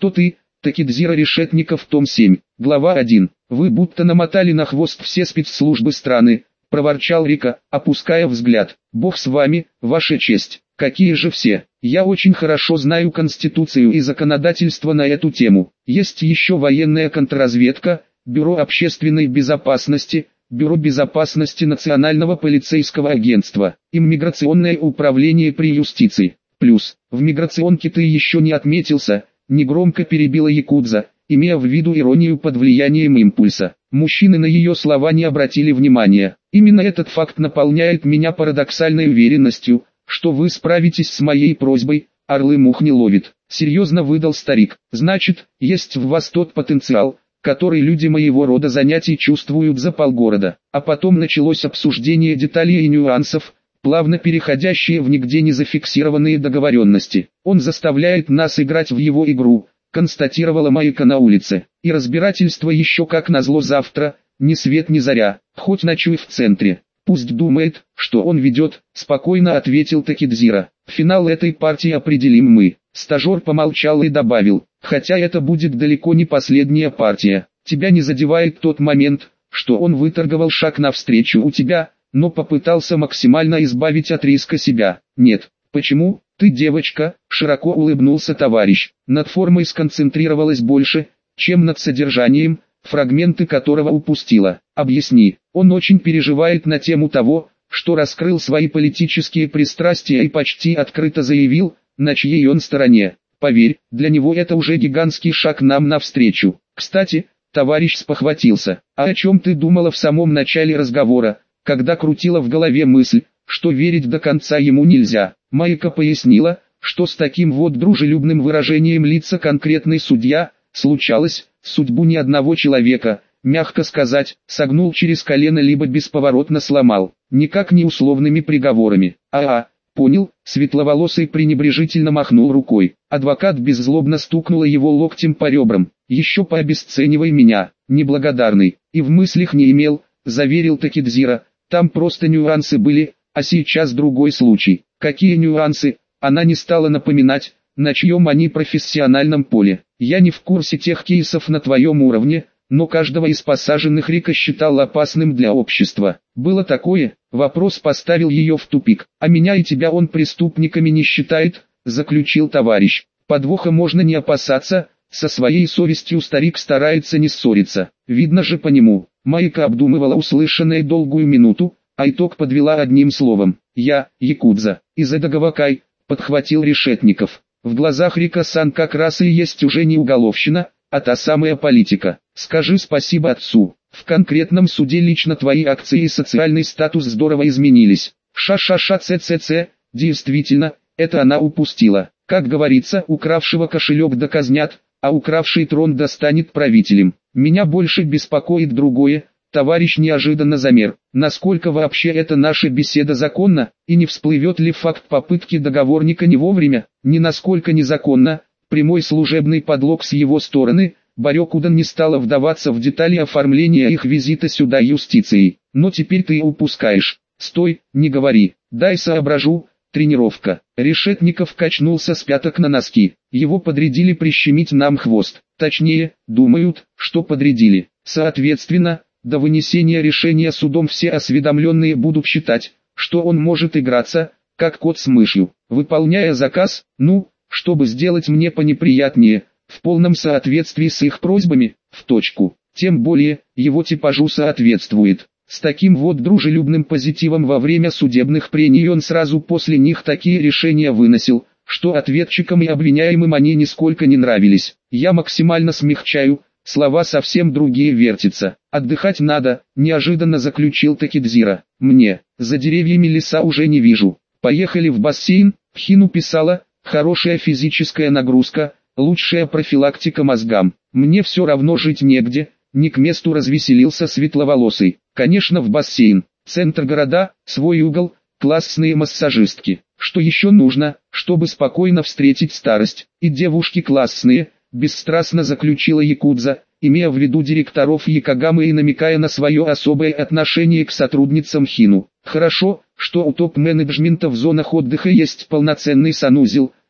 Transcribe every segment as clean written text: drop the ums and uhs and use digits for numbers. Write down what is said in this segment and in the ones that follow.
кто ты?» Такидзира Решетников, том 7, глава 1. «Вы будто намотали на хвост все спецслужбы страны», — проворчал Рика, опуская взгляд. «Бог с вами, ваша честь. Какие же все? Я очень хорошо знаю Конституцию и законодательство на эту тему. Есть еще военная контрразведка, Бюро общественной безопасности, Бюро безопасности Национального полицейского агентства, иммиграционное управление при юстиции. Плюс, в миграционке ты еще не отметился», — негромко перебила якудза, имея в виду иронию под влиянием импульса. Мужчины на ее слова не обратили внимания. «Именно этот факт наполняет меня парадоксальной уверенностью, что вы справитесь с моей просьбой, орлы мух не ловит», — серьезно выдал старик. «Значит, есть в вас тот потенциал, который люди моего рода занятий чувствуют за полгорода». А потом началось обсуждение деталей и нюансов, плавно переходящие в нигде не зафиксированные договоренности. «Он заставляет нас играть в его игру», — констатировала Майка на улице. «И разбирательство еще как назло завтра, ни свет ни заря, хоть ночуй в центре. Пусть думает, что он ведет», — спокойно ответил Такидзира. «Финал этой партии определим мы». Стажер помолчал и добавил: «Хотя это будет далеко не последняя партия. Тебя не задевает тот момент, что он выторговал шаг навстречу у тебя, но попытался максимально избавить от риска себя». «Нет». «Почему? Ты девочка», — широко улыбнулся товарищ. «Над формой сконцентрировалась больше, чем над содержанием, фрагменты которого упустила. Объясни». Он очень переживает на тему того, что раскрыл свои политические пристрастия и почти открыто заявил, на чьей он стороне. Поверь, для него это уже гигантский шаг нам навстречу. Кстати, товарищ спохватился. «А о чем ты думала в самом начале разговора, когда крутила в голове мысль, что верить до конца ему нельзя?» Майка пояснила, что с таким вот дружелюбным выражением лица конкретный судья, случалось, судьбу ни одного человека, мягко сказать, согнул через колено либо бесповоротно сломал, никак не условными приговорами. Понял», — светловолосый пренебрежительно махнул рукой. Адвокат беззлобно стукнула его локтем по ребрам. «Еще пообесценивай меня, неблагодарный». «И в мыслях не имел», — заверил Такидзира. «Там просто нюансы были, а сейчас другой случай». «Какие нюансы?» Она не стала напоминать, на чьем они профессиональном поле. «Я не в курсе тех кейсов на твоем уровне, но каждого из посаженных Рика считал опасным для общества. Было такое?» Вопрос поставил ее в тупик. «А меня и тебя он преступниками не считает», — заключил товарищ. «Подвоха можно не опасаться, со своей совестью старик старается не ссориться. Видно же по нему». Майка обдумывала услышанное долгую минуту, а итог подвела одним словом: «Я, якудза». «Изэдагавакай», — подхватил Решетников. «В глазах Рика-сан как раз и есть уже не уголовщина, а та самая политика. Скажи спасибо отцу. В конкретном суде лично твои акции и социальный статус здорово изменились». Ша-ша-ша-ц-ц-ц, действительно, это она упустила. Как говорится, укравшего кошелек доказнят, а укравший трон достанет правителем. Меня больше беспокоит другое. Товарищ неожиданно замер. Насколько вообще эта наша беседа законна, и не всплывет ли факт попытки договорника не вовремя? Ни насколько незаконно, прямой служебный подлог с его стороны. Барёкудан не стала вдаваться в детали оформления их визита сюда юстицией. «Но теперь ты упускаешь». «Стой, не говори, дай соображу». «Тренировка». Решетников качнулся с пяток на носки. «Его подрядили прищемить нам хвост. Точнее, думают, что подрядили. Соответственно, до вынесения решения судом все осведомленные будут считать, что он может играться, как кот с мышью, выполняя заказ, чтобы сделать мне понеприятнее, в полном соответствии с их просьбами, в точку. Тем более, его типажу соответствует». С таким вот дружелюбным позитивом во время судебных прений он сразу после них такие решения выносил, что ответчикам и обвиняемым они нисколько не нравились. «Я максимально смягчаю, слова совсем другие вертятся. Отдыхать надо», — неожиданно заключил Такидзира. «Мне, за деревьями леса уже не вижу. Поехали в бассейн». Хину писала: «Хорошая физическая нагрузка, лучшая профилактика мозгам. Мне все равно жить негде». Не к месту развеселился светловолосый. «Конечно, в бассейн. Центр города, свой угол, классные массажистки. Что еще нужно, чтобы спокойно встретить старость? И девушки классные», — бесстрастно заключила якудза, имея в виду директоров Якогамы и намекая на свое особое отношение к сотрудницам Хину. «Хорошо, что у топ-менеджмента в зонах отдыха есть полноценный санузел»,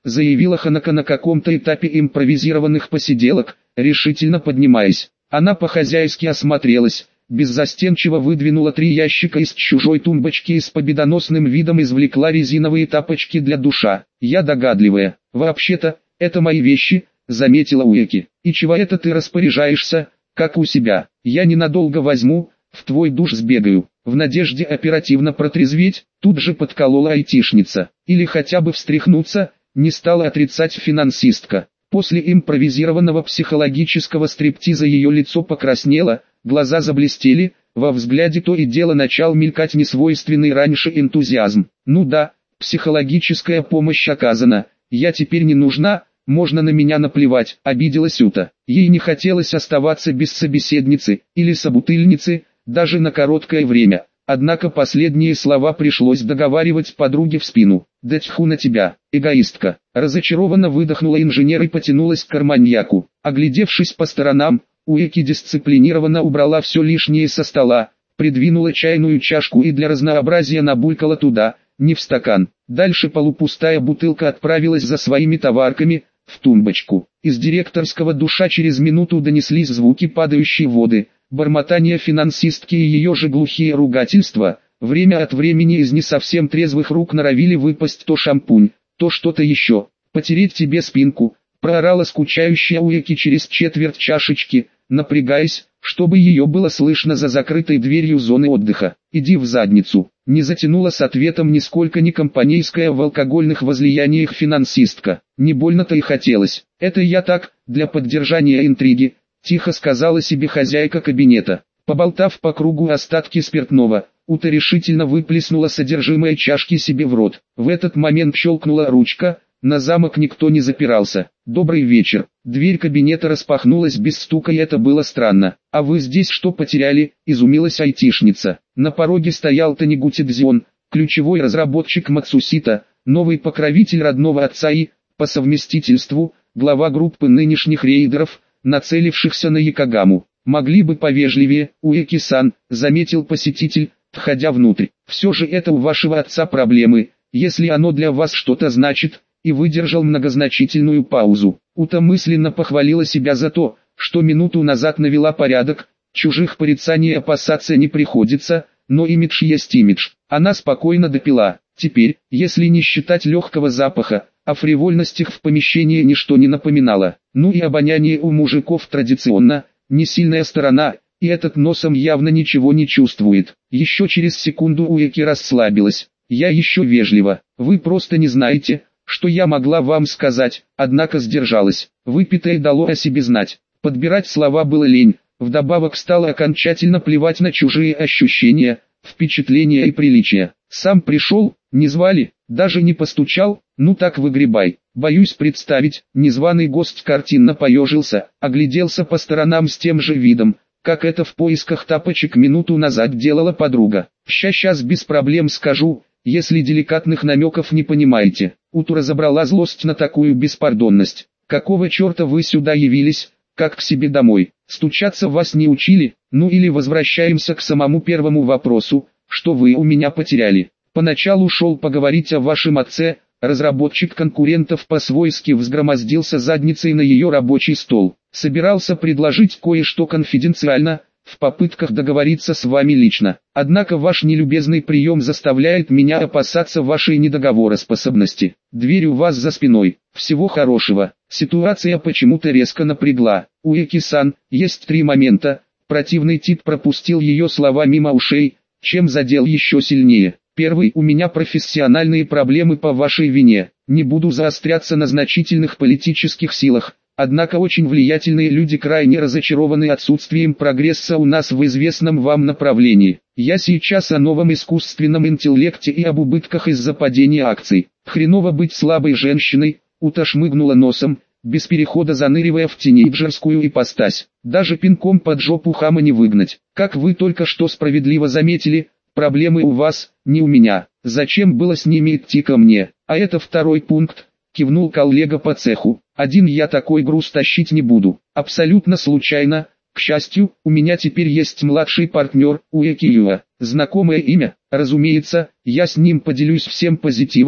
заявила Ханака на каком-то этапе импровизированных посиделок, решительно поднимаясь. Она по-хозяйски осмотрелась, беззастенчиво выдвинула 3 ящика из чужой тумбочки и с победоносным видом извлекла резиновые тапочки для душа. «Я догадливая. Вообще-то, это мои вещи», — заметила Уэки. «И чего это ты распоряжаешься, как у себя? Я ненадолго возьму, в твой душ сбегаю». В надежде оперативно протрезветь, тут же подколола айтишница. Или хотя бы встряхнуться, не стала отрицать финансистка. После импровизированного психологического стриптиза ее лицо покраснело, глаза заблестели, во взгляде то и дело начал мелькать несвойственный раньше энтузиазм. «Ну да, психологическая помощь оказана, я теперь не нужна, можно на меня наплевать», — обиделась Ута. Ей не хотелось оставаться без собеседницы или собутыльницы, даже на короткое время. Однако последние слова пришлось договаривать подруге в спину. «Да тьфу на тебя, эгоистка!» Разочарованно выдохнула инженер и потянулась к карманьяку. Оглядевшись по сторонам, Уэки дисциплинированно убрала все лишнее со стола, придвинула чайную чашку и для разнообразия набулькала туда, не в стакан. Дальше полупустая бутылка отправилась за своими товарками, в тумбочку. Из директорского душа через минуту донеслись звуки падающей воды, бормотание финансистки и ее же глухие ругательства. Время от времени из не совсем трезвых рук норовили выпасть то шампунь, то что-то еще. «Потереть тебе спинку», — проорала скучающая Уэки через четверть чашечки, напрягаясь, чтобы ее было слышно за закрытой дверью зоны отдыха. «Иди в задницу», — не затянула с ответом нисколько не компанейская в алкогольных возлияниях финансистка. Не больно-то и хотелось. «Это я так, для поддержания интриги», — тихо сказала себе хозяйка кабинета. Поболтав по кругу остатки спиртного, Ута решительно выплеснула содержимое чашки себе в рот. В этот момент щелкнула ручка, на замок никто не запирался. «Добрый вечер». Дверь кабинета распахнулась без стука, и это было странно. «А вы здесь что потеряли?» – изумилась айтишница. На пороге стоял Танигути Дзион, ключевой разработчик Мацусита, новый покровитель родного отца и, по совместительству, глава группы нынешних рейдеров, нацелившихся на Якогаму. «Могли бы повежливее, Уэки-сан», — заметил посетитель, входя внутрь. «Все же это у вашего отца проблемы, если оно для вас что-то значит», и выдержал многозначительную паузу. Ута мысленно похвалила себя за то, что минуту назад навела порядок, чужих порицаний опасаться не приходится, но имидж есть имидж. Она спокойно допила. Теперь, если не считать легкого запаха, о фривольностях в помещении ничто не напоминало. Ну и обоняние у мужиков традиционно, не сильная сторона, и этот носом явно ничего не чувствует. Еще через секунду Уэки расслабилась. «Я еще вежливо, вы просто не знаете, что я могла вам сказать», однако сдержалась. Выпитое дало о себе знать. Подбирать слова было лень, вдобавок стало окончательно плевать на чужие ощущения, впечатления и приличия. «Сам пришел, не звали, даже не постучал, ну так выгребай». Боюсь представить, незваный гость картинно поежился, огляделся по сторонам с тем же видом, как это в поисках тапочек минуту назад делала подруга. «Сейчас без проблем скажу, если деликатных намеков не понимаете». Уту разобрала злость на такую беспардонность. «Какого черта вы сюда явились, как к себе домой? Стучаться вас не учили? Ну или возвращаемся к самому первому вопросу, что вы у меня потеряли. Поначалу шел поговорить о вашем отце». Разработчик конкурентов по-свойски взгромоздился задницей на ее рабочий стол. «Собирался предложить кое-что конфиденциально, в попытках договориться с вами лично. Однако ваш нелюбезный прием заставляет меня опасаться вашей недоговороспособности. Дверь у вас за спиной. Всего хорошего». Ситуация почему-то резко напрягла. «Уэки-сан, есть 3 момента». Противный тип пропустил ее слова мимо ушей, чем задел еще сильнее. «Первый, у меня профессиональные проблемы по вашей вине. Не буду заостряться на значительных политических силах, однако очень влиятельные люди крайне разочарованы отсутствием прогресса у нас в известном вам направлении. Я сейчас о новом искусственном интеллекте и об убытках из-за падения акций. Хреново быть слабой женщиной», Ута шмыгнула носом, без перехода заныривая в тинейджерскую ипостась. «Даже пинком под жопу хама не выгнать. Как вы только что справедливо заметили, проблемы у вас, не у меня. Зачем было с ними идти ко мне? А это 2-й пункт», кивнул коллега по цеху. «Один я такой груз тащить не буду. Абсолютно случайно. К счастью, у меня теперь есть младший партнер, Уэки Юа. Знакомое имя, разумеется, я с ним поделюсь всем позитивом,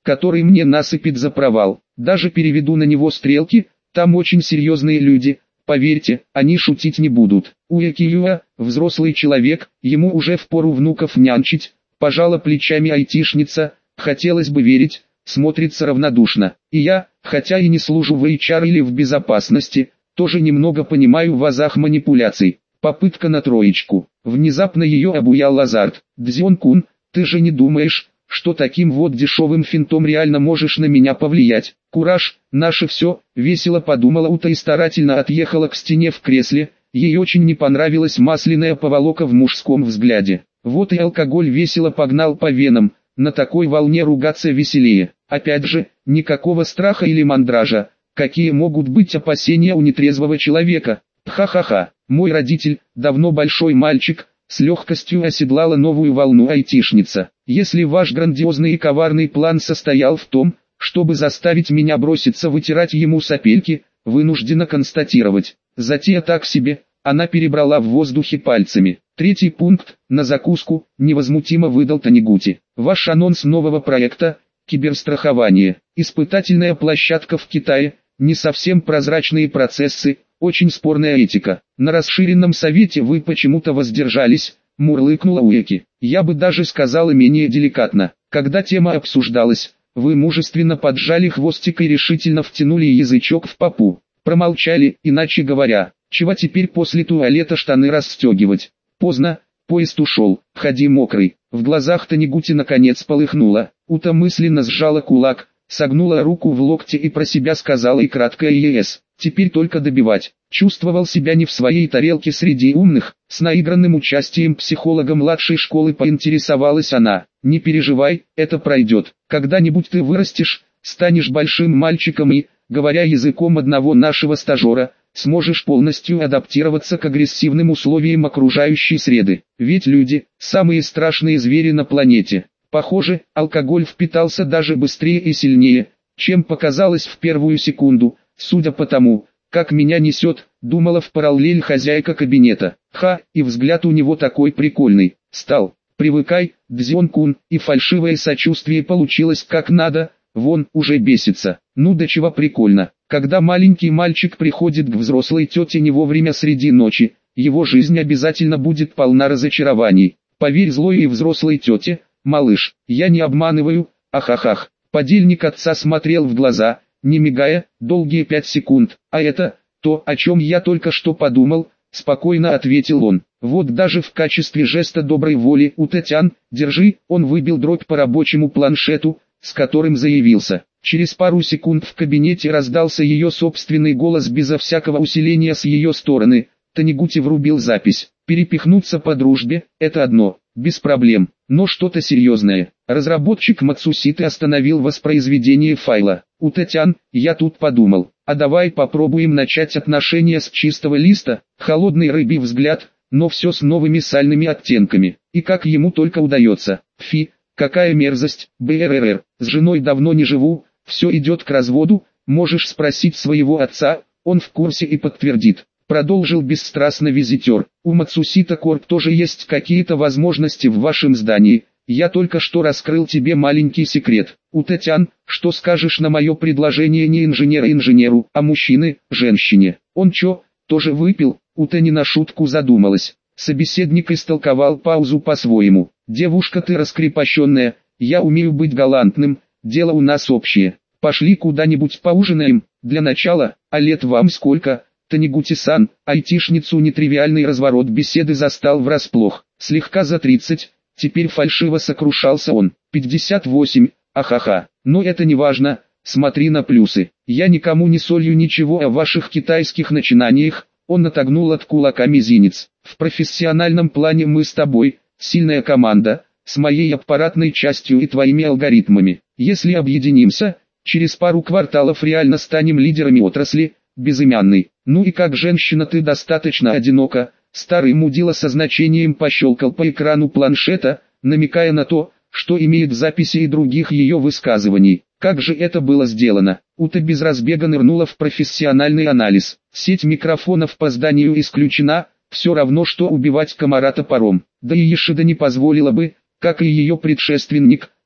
который мне насыпет за провал. Даже переведу на него стрелки, там очень серьезные люди, поверьте, они шутить не будут. Уэкиюа, взрослый человек, ему уже впору внуков нянчить, пожала плечами айтишница, хотелось бы верить, смотрится равнодушно. И я, хотя и не служу в HR или в безопасности, тоже немного понимаю в азах манипуляций. Попытка на троечку. Внезапно ее обуял азарт. Дзён-кун, ты же не думаешь, что таким вот дешевым финтом реально можешь на меня повлиять? Кураж, наше все, весело подумала Ута и старательно отъехала к стене в кресле. Ей очень не понравилась масляная поволока в мужском взгляде. Вот и алкоголь весело погнал по венам, на такой волне ругаться веселее. Опять же, никакого страха или мандража, какие могут быть опасения у нетрезвого человека. Ха-ха-ха, мой родитель, давно большой мальчик, с легкостью оседлала новую волну айтишница. Если ваш грандиозный и коварный план состоял в том, чтобы заставить меня броситься вытирать ему сопельки, вынуждена констатировать. Затея так себе, она перебрала в воздухе пальцами. Третий пункт, на закуску, невозмутимо выдал Танигути. Ваш анонс нового проекта, киберстрахование, испытательная площадка в Китае, не совсем прозрачные процессы, очень спорная этика. На расширенном совете вы почему-то воздержались, мурлыкнула Уэки. Я бы даже сказала менее деликатно. Когда тема обсуждалась, вы мужественно поджали хвостик и решительно втянули язычок в попу. Промолчали, иначе говоря, чего теперь после туалета штаны расстегивать? Поздно, поезд ушел, ходи мокрый. В глазах Танигути наконец полыхнуло. Ута мысленно сжала кулак, согнула руку в локте и про себя сказала и краткое «ЕС». Теперь только добивать. Чувствовал себя не в своей тарелке среди умных, с наигранным участием психолога младшей школы поинтересовалась она. Не переживай, это пройдет. Когда-нибудь ты вырастешь, станешь большим мальчиком и, говоря языком одного нашего стажера, сможешь полностью адаптироваться к агрессивным условиям окружающей среды. Ведь люди – самые страшные звери на планете. Похоже, алкоголь впитался даже быстрее и сильнее, чем показалось в первую секунду. Судя по тому, как меня несет, думала в параллель хозяйка кабинета. Ха, и взгляд у него такой прикольный. Стал. Привыкай, Дзён-кун, и фальшивое сочувствие получилось как надо, вон, уже бесится. Ну до чего прикольно. Когда маленький мальчик приходит к взрослой тете не вовремя среди ночи, его жизнь обязательно будет полна разочарований. Поверь злой и взрослой тете, малыш, я не обманываю, ахахах. Подельник отца смотрел в глаза, не мигая, долгие 5 секунд. А это, то, о чем я только что подумал, спокойно ответил он. Вот даже в качестве жеста доброй воли у Татьян, держи, он выбил дробь по рабочему планшету, с которым заявился. Через пару секунд в кабинете раздался ее собственный голос безо всякого усиления с ее стороны. Танигути врубил запись. Перепихнуться по дружбе – это одно, без проблем, но что-то серьезное. Разработчик Мацуситы остановил воспроизведение файла. У Татьян, я тут подумал, а давай попробуем начать отношения с чистого листа, холодный рыбий взгляд, но все с новыми сальными оттенками. И как ему только удается. Фи, какая мерзость, БРР, с женой давно не живу, все идет к разводу, можешь спросить своего отца, он в курсе и подтвердит. Продолжил бесстрастно визитер. У Мацусита Корп тоже есть какие-то возможности в вашем здании. Я только что раскрыл тебе маленький секрет. У Татьян, что скажешь на мое предложение не инженера инженеру, а мужчины, женщине? Он чё, тоже выпил? Ута не на шутку задумалась. Собеседник истолковал паузу по-своему. Девушка ты раскрепощенная, я умею быть галантным, дело у нас общее. Пошли куда-нибудь поужинаем, для начала, а лет вам сколько? Танигути-сан, айтишницу нетривиальный разворот беседы застал врасплох. Слегка за 30, теперь фальшиво сокрушался он. 58, ахаха. Но это не важно, смотри на плюсы. Я никому не солью ничего о ваших китайских начинаниях. Он отогнул от кулака мизинец. В профессиональном плане мы с тобой, сильная команда, с моей аппаратной частью и твоими алгоритмами. Если объединимся, через пару кварталов реально станем лидерами отрасли. Безымянный. Ну и как женщина ты достаточно одинока. Старый мудила со значением пощелкал по экрану планшета, намекая на то, что имеет записи и других ее высказываний. Как же это было сделано? Ута без разбега нырнула в профессиональный анализ. Сеть микрофонов по зданию исключена, все равно что убивать комара топором. Да и Ешида не позволила бы, как и ее предшественник,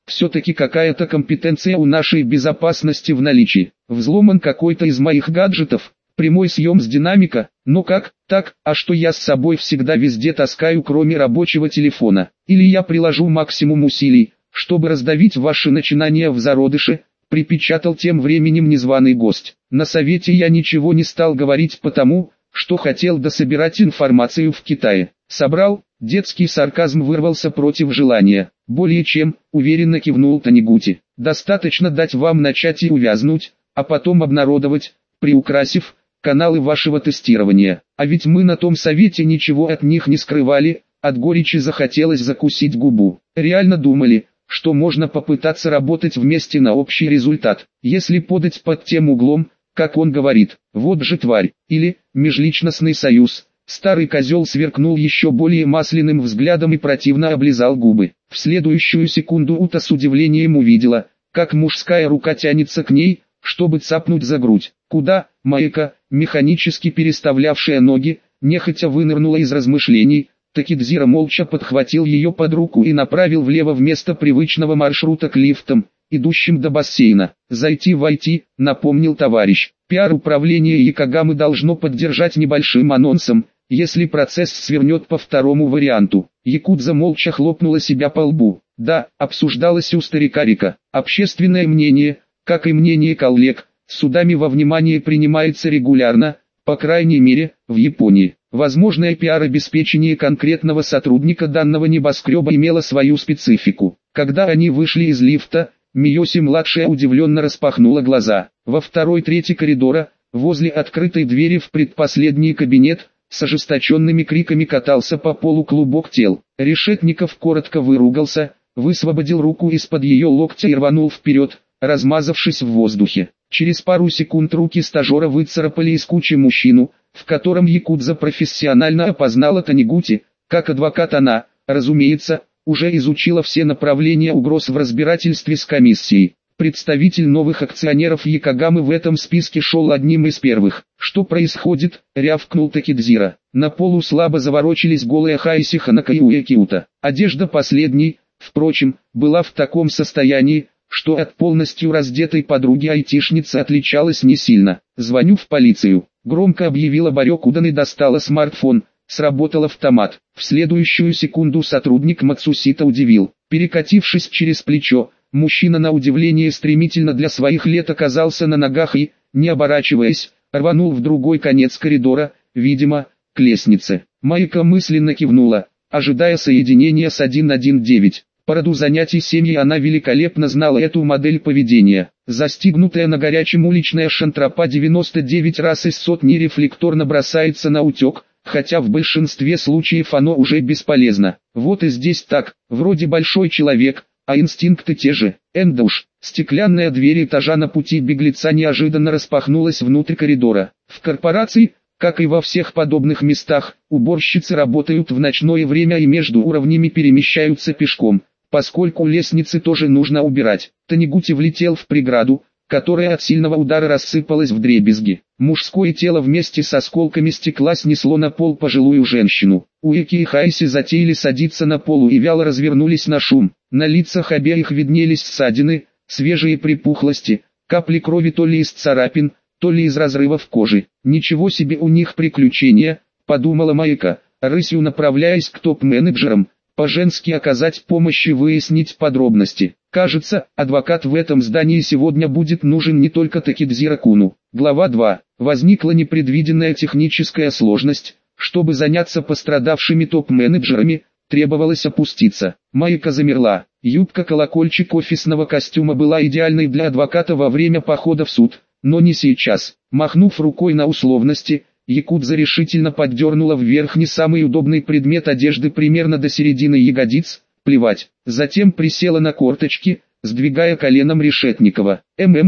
Все-таки какая-то компетенция у нашей безопасности в наличии. Взломан какой-то из моих гаджетов, прямой съем с динамика, но как, так, а что я с собой всегда везде таскаю кроме рабочего телефона? Или я приложу максимум усилий, чтобы раздавить ваши начинания в зародыше, припечатал тем временем незваный гость. На совете я ничего не стал говорить потому, что хотел дособирать информацию в Китае. Собрал, детский сарказм вырвался против желания. Более чем, уверенно кивнул Танегути. Достаточно дать вам начать и увязнуть, а потом обнародовать, приукрасив, каналы вашего тестирования. А ведь мы на том совете ничего от них не скрывали, от горечи захотелось закусить губу. Реально думали, что можно попытаться работать вместе на общий результат, если подать под тем углом, как он говорит. Вот же тварь, или межличностный союз. Старый козел сверкнул еще более масляным взглядом и противно облизал губы. В следующую секунду Ута с удивлением увидела, как мужская рука тянется к ней, чтобы цапнуть за грудь. Куда, Майка, механически переставлявшая ноги, нехотя вынырнула из размышлений. Такидзира молча подхватил ее под руку и направил влево вместо привычного маршрута к лифтам, идущим до бассейна. «Зайти-войти», напомнил товарищ. Пиар-управление Якогамы должно поддержать небольшим анонсом, если процесс свернет по второму варианту. Якудза молча хлопнула себя по лбу. Да, обсуждалось у старика Рика. Общественное мнение, как и мнение коллег, судами во внимание принимается регулярно, по крайней мере, в Японии. Возможное пиар-обеспечение конкретного сотрудника данного небоскреба имело свою специфику. Когда они вышли из лифта, Миоси-младшая удивленно распахнула глаза. Во второй-третий коридора, возле открытой двери в предпоследний кабинет, с ожесточенными криками катался по полу клубок тел. Решетников коротко выругался, высвободил руку из-под ее локтя и рванул вперед, размазавшись в воздухе. Через пару секунд руки стажера выцарапали из кучи мужчину, в котором Якудза профессионально опознала Танегути. Как адвокат она, разумеется, уже изучила все направления угроз в разбирательстве с комиссией. Представитель новых акционеров Якогамы в этом списке шел одним из первых. «Что происходит?» — рявкнул Такидзира. На полу слабо заворочились голые Хайси Ханака и Уэки Ута. Одежда последней, впрочем, была в таком состоянии, что от полностью раздетой подруги-айтишницы отличалась не сильно. «Звоню в полицию», — громко объявила Барёкудан и достала смартфон. Сработал автомат. В следующую секунду сотрудник Мацусита удивил. Перекатившись через плечо, мужчина на удивление стремительно для своих лет оказался на ногах и, не оборачиваясь, рванул в другой конец коридора, видимо, к лестнице. Майка мысленно кивнула, ожидая соединения с 119. По роду занятий семьи она великолепно знала эту модель поведения. Застигнутая на горячем уличная шантропа 99 раз из сотни рефлекторно бросается на утек, хотя в большинстве случаев оно уже бесполезно. Вот и здесь так, вроде большой человек, а инстинкты те же. Эндуш. Стеклянная дверь этажа на пути беглеца неожиданно распахнулась внутрь коридора. В корпорации, как и во всех подобных местах, уборщицы работают в ночное время и между уровнями перемещаются пешком, поскольку лестницы тоже нужно убирать. Танегути влетел в преграду, которая от сильного удара рассыпалась вдребезги. Мужское тело вместе с осколками стекла снесло на пол пожилую женщину. Уэки и Хайси затеяли садиться на полу и вяло развернулись на шум. На лицах обеих виднелись ссадины, свежие припухлости, капли крови то ли из царапин, то ли из разрывов кожи. «Ничего себе у них приключения», — подумала Майка, рысью направляясь к топ-менеджерам, по-женски оказать помощь и выяснить подробности. Кажется, адвокат в этом здании сегодня будет нужен не только Такидзира-куну. Глава 2. Возникла непредвиденная техническая сложность. Чтобы заняться пострадавшими топ-менеджерами, требовалось опуститься. Майка замерла. Юбка-колокольчик офисного костюма была идеальной для адвоката во время похода в суд, но не сейчас. Махнув рукой на условности, Якудза решительно поддернула вверх не самый удобный предмет одежды примерно до середины ягодиц. Плевать. Затем присела на корточки, сдвигая коленом Решетникова.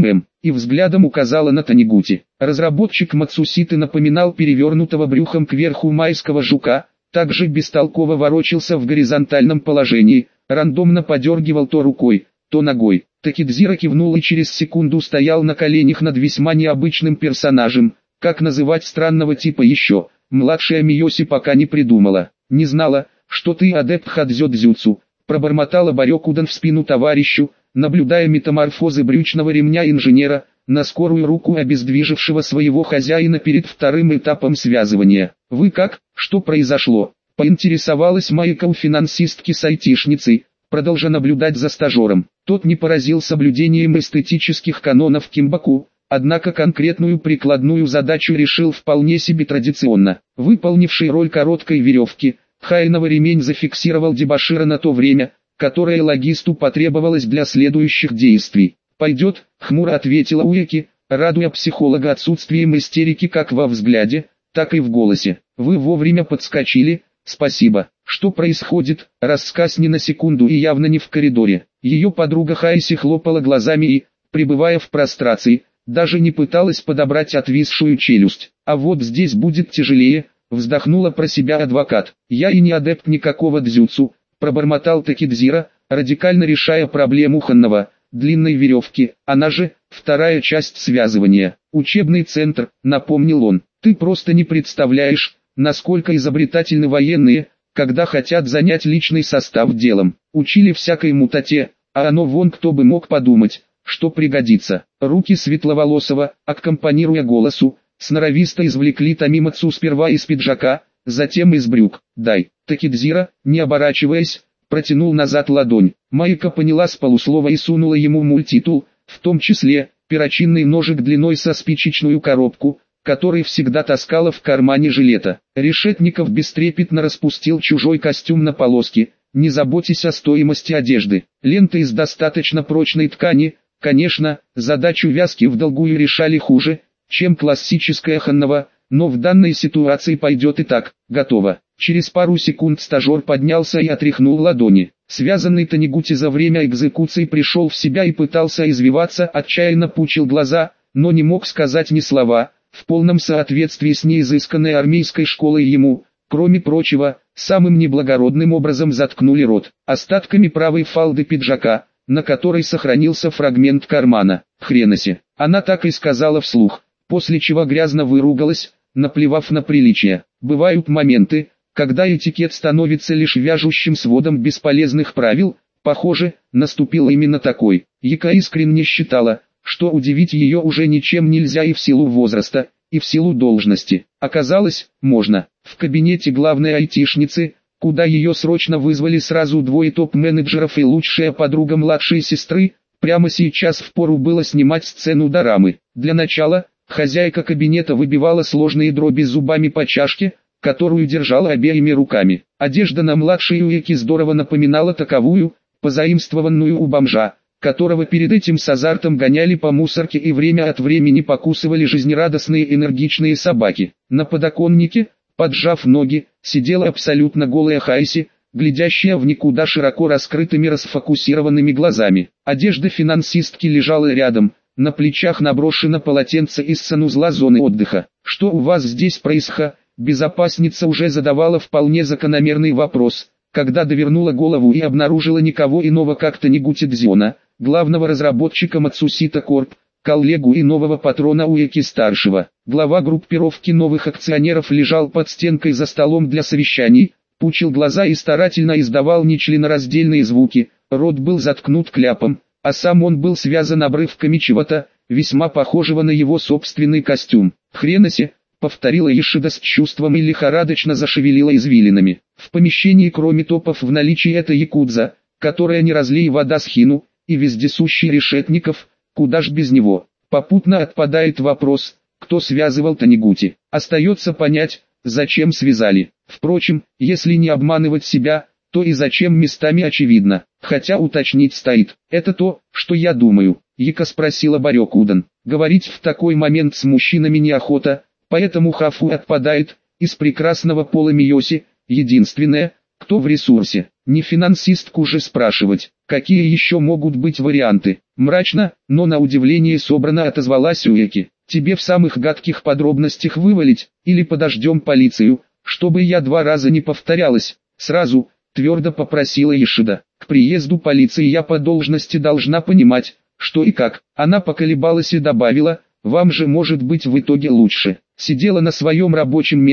И взглядом указала на Танегути. Разработчик Мацуситы напоминал перевернутого брюхом кверху майского жука, также бестолково ворочался в горизонтальном положении, рандомно подергивал то рукой, то ногой. Такидзира кивнул и через секунду стоял на коленях над весьма необычным персонажем. Как называть странного типа еще, младшая Миоси пока не придумала. «Не знала, что ты адепт хадзё-дзюцу», пробормотала Барёкудан в спину товарищу, наблюдая метаморфозы брючного ремня инженера, на скорую руку обездвижившего своего хозяина перед вторым этапом связывания. «Вы как? Что произошло?» — поинтересовалась Майка у финансистки с айтишницей, продолжая наблюдать за стажером. Тот не поразил соблюдением эстетических канонов Кимбаку, однако конкретную прикладную задачу решил вполне себе традиционно. Выполнивший роль короткой веревки, хайновый ремень зафиксировал дебошира на то время, которое логисту потребовалось для следующих действий. «Пойдет», — хмуро ответила Уэки, радуя психолога отсутствием истерики как во взгляде, так и в голосе. «Вы вовремя подскочили, спасибо». «Что происходит?» Рассказ ни на секунду и явно не в коридоре. Ее подруга Хайси хлопала глазами и, пребывая в прострации, даже не пыталась подобрать отвисшую челюсть. «А вот здесь будет тяжелее», — вздохнула про себя адвокат. «Я и не адепт никакого дзюцу», — пробормотал Такидзира, радикально решая проблему Ханного. «Длинной веревки, она же, вторая часть связывания. Учебный центр», — напомнил он. «Ты просто не представляешь, насколько изобретательны военные, когда хотят занять личный состав делом. Учили всякой мутате, а оно вон кто бы мог подумать, что пригодится». Руки Светловолосого, аккомпанируя голосу, сноровисто извлекли Тамимацу сперва из пиджака, затем из брюк. «Дай». Такидзира, не оборачиваясь, протянул назад ладонь. Майка поняла с полуслова и сунула ему мультитул, в том числе, перочинный ножик длиной со спичечную коробку, который всегда таскала в кармане жилета. Решетников бестрепетно распустил чужой костюм на полоски, не заботясь о стоимости одежды. Лента из достаточно прочной ткани, конечно, задачу вязки вдолгую решали хуже, чем классическая Ханнова, но в данной ситуации пойдет и так. Готово. Через пару секунд стажер поднялся и отряхнул ладони. Связанный Танигути за время экзекуции пришел в себя и пытался извиваться, отчаянно пучил глаза, но не мог сказать ни слова, в полном соответствии с неизысканной армейской школой ему, кроме прочего, самым неблагородным образом заткнули рот. Остатками правой фалды пиджака, на которой сохранился фрагмент кармана. «Хренаси!» Она так и сказала вслух, после чего грязно выругалась, наплевав на приличие. Бывают моменты, когда этикет становится лишь вяжущим сводом бесполезных правил. Похоже, наступил именно такой. Яка искренне считала, что удивить ее уже ничем нельзя и в силу возраста, и в силу должности. Оказалось, можно. В кабинете главной айтишницы, куда ее срочно вызвали сразу двое топ-менеджеров и лучшая подруга младшей сестры, прямо сейчас впору было снимать сцену дорамы. Для начала, хозяйка кабинета выбивала сложные дроби зубами по чашке, которую держала обеими руками. Одежда на младшей Уэки здорово напоминала таковую, позаимствованную у бомжа, которого перед этим с азартом гоняли по мусорке и время от времени покусывали жизнерадостные энергичные собаки. На подоконнике, поджав ноги, сидела абсолютно голая Хайси, глядящая в никуда широко раскрытыми расфокусированными глазами. Одежда финансистки лежала рядом, на плечах наброшено полотенце из санузла зоны отдыха. «Что у вас здесь происходит?» Безопасница уже задавала вполне закономерный вопрос, когда довернула голову и обнаружила никого иного как Танигути Дзиона, главного разработчика Matsusita Corp, коллегу и нового патрона Уэки-старшего. Глава группировки новых акционеров лежал под стенкой за столом для совещаний, пучил глаза и старательно издавал нечленораздельные звуки, рот был заткнут кляпом, а сам он был связан обрывками чего-то, весьма похожего на его собственный костюм. «Хренаси!» — повторила Ишида с чувством и лихорадочно зашевелила извилинами. В помещении кроме топов в наличии это якудза, которая не разлей вода с хину, и вездесущий Решетников, куда ж без него. Попутно отпадает вопрос, кто связывал Танигути. Остается понять, зачем связали. Впрочем, если не обманывать себя, то и зачем местами очевидно. Хотя уточнить стоит. Это то, что я думаю. Яка спросила Барёкудан. Говорить в такой момент с мужчинами неохота, поэтому Хафу отпадает, из прекрасного пола Миоси, единственная, кто в ресурсе. Не финансистку же спрашивать, какие еще могут быть варианты. Мрачно, но на удивление собрано отозвалась Уэки. Тебе в самых гадких подробностях вывалить, или подождем полицию, чтобы я 2 раза не повторялась. Сразу, твердо попросила Ишида. К приезду полиции я по должности должна понимать, что и как. Она поколебалась и добавила, вам же может быть в итоге лучше. Сидела на своем рабочем месте,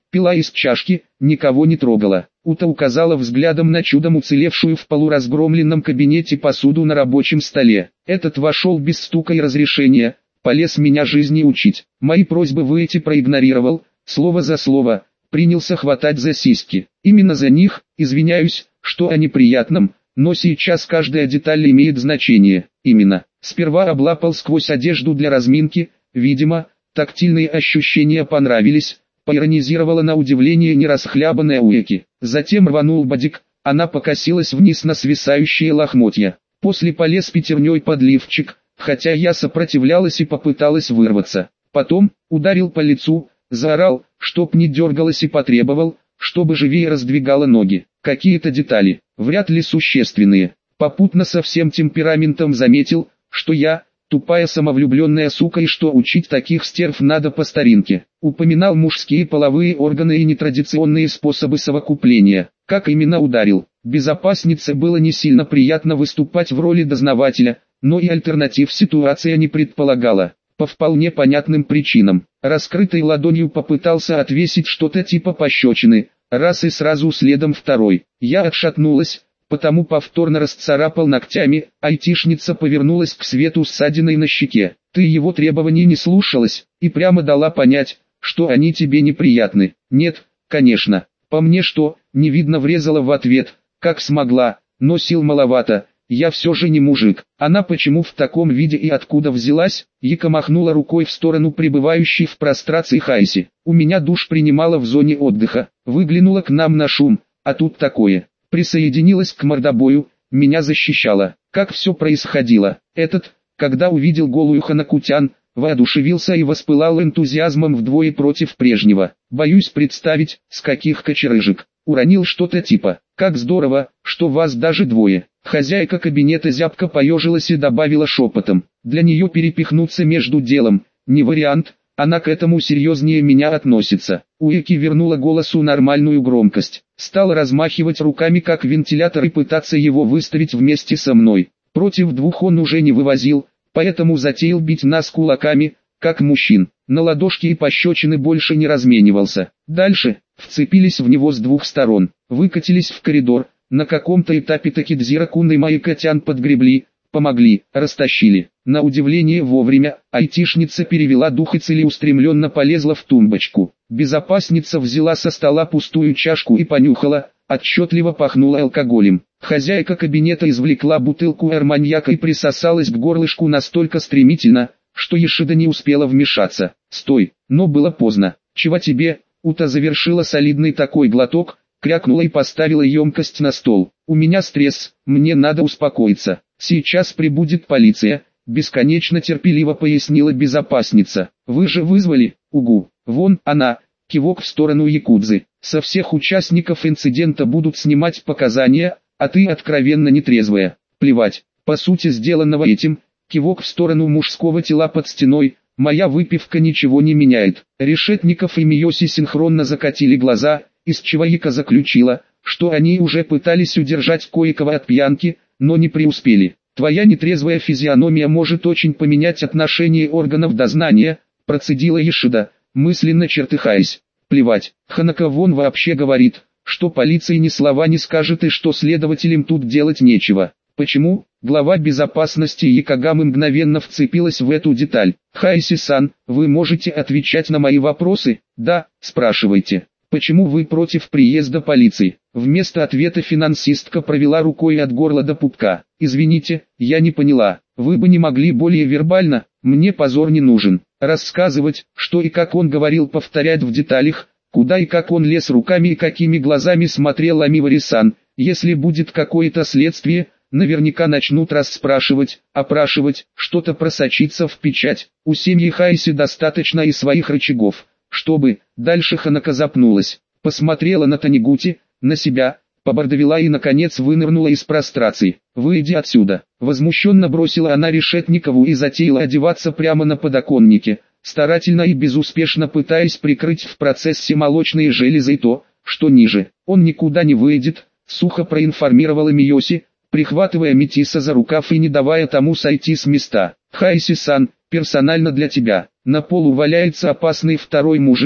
пила из чашки, никого не трогала. Ута указала взглядом на чудом уцелевшую в полуразгромленном кабинете посуду на рабочем столе. Этот вошел без стука и разрешения, полез меня жизни учить. Мои просьбы выйти проигнорировал, слово за слово, принялся хватать за сиськи. Именно за них, извиняюсь, что о неприятном, но сейчас каждая деталь имеет значение. Именно, сперва облапал сквозь одежду для разминки, видимо, тактильные ощущения понравились, поиронизировала на удивление нерасхлябанная Уэки. Затем рванул бодик, она покосилась вниз на свисающие лохмотья. После полез пятерней под лифчик, хотя я сопротивлялась и попыталась вырваться. Потом, ударил по лицу, заорал, чтоб не дергалась и потребовал, чтобы живее раздвигала ноги. Какие-то детали, вряд ли существенные. Попутно со всем темпераментом заметил, что я, тупая самовлюбленная сука и что учить таких стерв надо по старинке. Упоминал мужские половые органы и нетрадиционные способы совокупления. Как именно ударил. Безопаснице было не сильно приятно выступать в роли дознавателя, но и альтернатив ситуация не предполагала. По вполне понятным причинам. Раскрытой ладонью попытался отвесить что-то типа пощечины, раз и сразу следом второй. Я отшатнулась, потому повторно расцарапал ногтями, айтишница повернулась к Свету с ссадиной на щеке. Ты его требований не слушалась, и прямо дала понять, что они тебе неприятны. Нет, конечно, по мне что, не видно, врезала в ответ, как смогла, но сил маловато. Я все же не мужик. Она почему в таком виде и откуда взялась? Яка махнула рукой в сторону пребывающей в прострации Хайси. У меня душ принимала в зоне отдыха. Выглянула к нам на шум, а тут такое. Присоединилась к мордобою, меня защищала. Как все происходило? Этот, когда увидел голую Ханакутян, воодушевился и воспылал энтузиазмом вдвое против прежнего. Боюсь представить, с каких кочерыжек. Уронил что-то типа: «Как здорово, что вас даже двое». Хозяйка кабинета зябко поежилась и добавила шепотом: «Для нее перепихнуться между делом, не вариант, она к этому серьезнее меня относится». Уэки вернула голосу нормальную громкость. Стала размахивать руками как вентилятор и пытаться его выставить вместе со мной. Против двух он уже не вывозил, поэтому затеял бить нас кулаками, как мужчин. На ладошки и пощечины больше не разменивался. Дальше, вцепились в него с двух сторон, выкатились в коридор. На каком-то этапе Такидзира-кун и Майкотян подгребли, помогли, растащили. На удивление вовремя, айтишница перевела дух и целеустремленно полезла в тумбочку. Безопасница взяла со стола пустую чашку и понюхала, отчетливо пахнула алкоголем. Хозяйка кабинета извлекла бутылку арманьяка и присосалась к горлышку настолько стремительно, что Ешида не успела вмешаться. «Стой!» Но было поздно. «Чего тебе?» Ута завершила солидный такой глоток, крякнула и поставила емкость на стол. «У меня стресс, мне надо успокоиться. Сейчас прибудет полиция», — бесконечно терпеливо пояснила безопасница. «Вы же вызвали?» «Угу, вон она», — кивок в сторону якудзы. «Со всех участников инцидента будут снимать показания, а ты откровенно нетрезвая. Плевать, по сути сделанного этим», — кивок в сторону мужского тела под стеной. «Моя выпивка ничего не меняет». Решетников и Миоси синхронно закатили глаза, из чего Яка заключила, что они уже пытались удержать Коикова от пьянки, но не преуспели. «Твоя нетрезвая физиономия может очень поменять отношение органов дознания», — процедила Ешида, мысленно чертыхаясь. «Плевать, Ханака вон вообще говорит, что полиции ни слова не скажет и что следователям тут делать нечего». «Почему?» Глава безопасности Якогамы мгновенно вцепилась в эту деталь. «Хайси-сан, вы можете отвечать на мои вопросы?» «Да, спрашивайте». «Почему вы против приезда полиции?» Вместо ответа финансистка провела рукой от горла до пупка. «Извините, я не поняла. Вы бы не могли более вербально? Мне позор не нужен. Рассказывать, что и как он говорил, повторять в деталях, куда и как он лез руками и какими глазами смотрел Амивари-сан. Если будет какое-то следствие, наверняка начнут расспрашивать, опрашивать, что-то просочится в печать. У семьи Хайси достаточно и своих рычагов, чтобы...» Дальше Ханака запнулась, посмотрела на Танигути, на себя, побордовела и наконец вынырнула из прострации. «Выйди отсюда!» Возмущенно бросила она Решетникову и затеяла одеваться прямо на подоконнике, старательно и безуспешно пытаясь прикрыть в процессе молочные железы и то, что ниже. «Он никуда не выйдет», — сухо проинформировала Миоси, прихватывая Метиса за рукав и не давая тому сойти с места. «Хайси-сан, персонально для тебя. На полу валяется опасный второй мужик,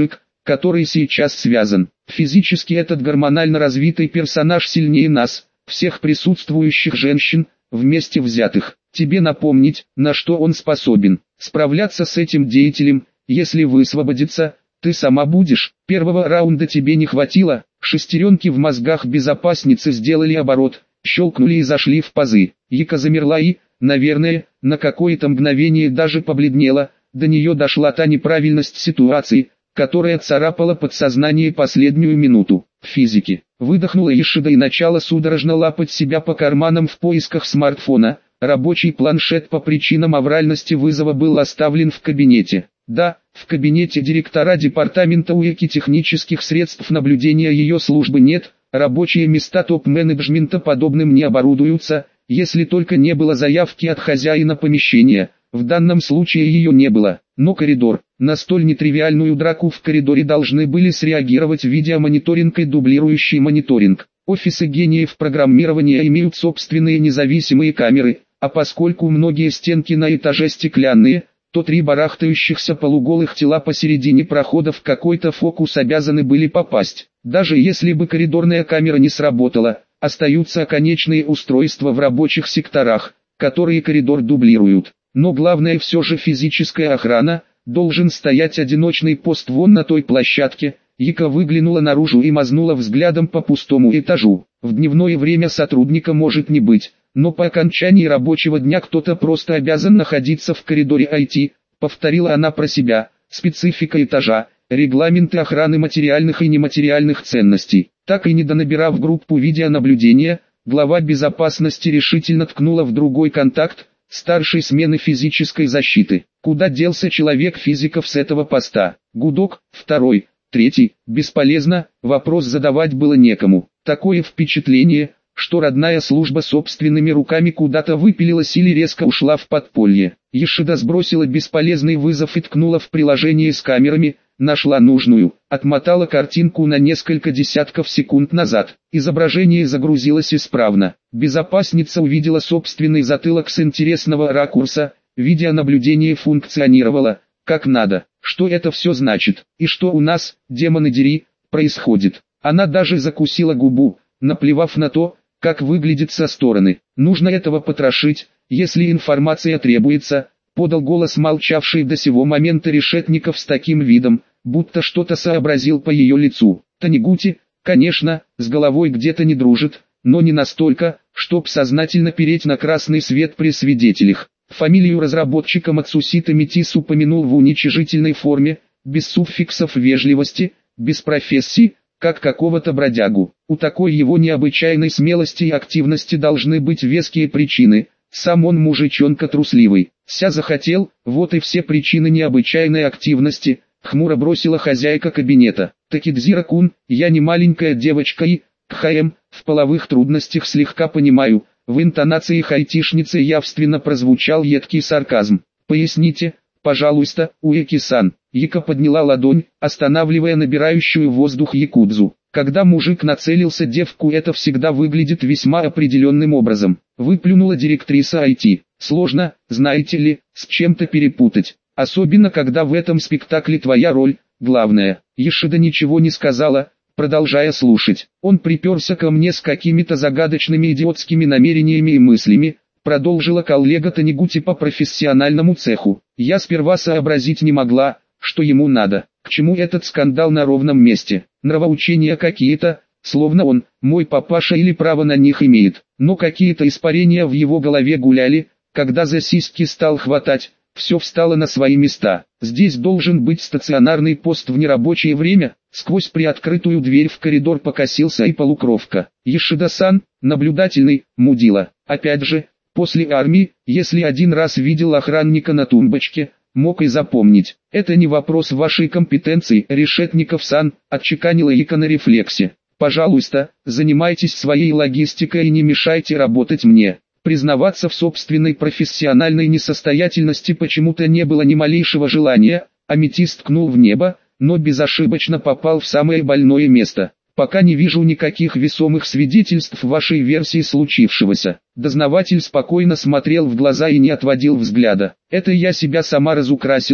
который сейчас связан. Физически этот гормонально развитый персонаж сильнее нас, всех присутствующих женщин, вместе взятых. Тебе напомнить, на что он способен. Справляться с этим деятелем, если высвободиться, ты сама будешь. Первого раунда тебе не хватило, шестеренки в мозгах безопасницы сделали оборот, щелкнули и зашли в пазы. Яка замерла и, наверное, на какое-то мгновение даже побледнела, до нее дошла та неправильность ситуации, которая царапала подсознание последнюю минуту. Физики. Выдохнула Ишида и начала судорожно лапать себя по карманам в поисках смартфона. Рабочий планшет по причинам авральности вызова был оставлен в кабинете. Да, в кабинете директора департамента УЭКИ технических средств наблюдения ее службы нет, рабочие места топ-менеджмента подобным не оборудуются, если только не было заявки от хозяина помещения. В данном случае ее не было, но коридор. На столь нетривиальную драку в коридоре должны были среагировать видеомониторинг и дублирующий мониторинг. Офисы гениев программирования имеют собственные независимые камеры, а поскольку многие стенки на этаже стеклянные, то 3 барахтающихся полуголых тела посередине прохода в какой-то фокус обязаны были попасть. Даже если бы коридорная камера не сработала, остаются конечные устройства в рабочих секторах, которые коридор дублируют. Но главное все же физическая охрана, должен стоять одиночный пост вон на той площадке. Яка выглянула наружу и мазнула взглядом по пустому этажу. В дневное время сотрудника может не быть, но по окончании рабочего дня кто-то просто обязан находиться в коридоре IT, повторила она про себя. Специфика этажа, регламенты охраны материальных и нематериальных ценностей. Так и не донабирав группу видеонаблюдения, глава безопасности решительно ткнула в другой контакт, старшей смены физической защиты. Куда делся человек физиков с этого поста? Гудок, второй, третий, бесполезно, вопрос задавать было некому. Такое впечатление, что родная служба собственными руками куда-то выпилилась или резко ушла в подполье. Ишида сбросила бесполезный вызов и ткнула в приложение с камерами, нашла нужную, отмотала картинку на несколько десятков секунд назад. Изображение загрузилось исправно. Безопасница увидела собственный затылок с интересного ракурса, видеонаблюдение функционировало, как надо. Что это все значит? И что у нас, демоны дери, происходит? Она даже закусила губу, наплевав на то, как выглядит со стороны. Нужно этого потрошить, если информация требуется, подал голос молчавший до сего момента Решетников с таким видом, будто что-то сообразил по ее лицу. Танегути, конечно, с головой где-то не дружит, но не настолько, чтоб сознательно переть на красный свет при свидетелях. Фамилию разработчика Мацусита Метис упомянул в уничижительной форме, без суффиксов вежливости, без профессии, как какого-то бродягу. У такой его необычайной смелости и активности должны быть веские причины. Сам он мужичонка трусливый. Ся захотел, вот и все причины необычайной активности, хмуро бросила хозяйка кабинета. Такидзира-кун, я не маленькая девочка и, в половых трудностях слегка понимаю. В интонациях айтишницы явственно прозвучал едкий сарказм. Поясните, пожалуйста, Уэки-сан. Яка подняла ладонь, останавливая набирающую воздух якудзу. Когда мужик нацелился девку, это всегда выглядит весьма определенным образом. Выплюнула директриса IT. Сложно, знаете ли, с чем-то перепутать. Особенно когда в этом спектакле твоя роль, главная. Ишида ничего не сказала, продолжая слушать. Он приперся ко мне с какими-то загадочными идиотскими намерениями и мыслями, продолжила коллега Танегути по профессиональному цеху. Я сперва сообразить не могла, что ему надо, к чему этот скандал на ровном месте. Нравоучения какие-то, словно он, мой папаша, или право на них имеет. Но какие-то испарения в его голове гуляли, когда за сиськи стал хватать, все встало на свои места. Здесь должен быть стационарный пост в нерабочее время. Сквозь приоткрытую дверь в коридор покосился и полукровка. Ишида-сан, наблюдательный, мудила. Опять же, после армии, если один раз видел охранника на тумбочке, мог и запомнить. Это не вопрос вашей компетенции, Решетников-сан, отчеканила Яка на рефлексе. Пожалуйста, занимайтесь своей логистикой и не мешайте работать мне. Признаваться в собственной профессиональной несостоятельности почему-то не было ни малейшего желания. Аметист ткнул в небо, но безошибочно попал в самое больное место. Пока не вижу никаких весомых свидетельств вашей версии случившегося. Дознаватель спокойно смотрел в глаза и не отводил взгляда. Это я себя сама разукрасила,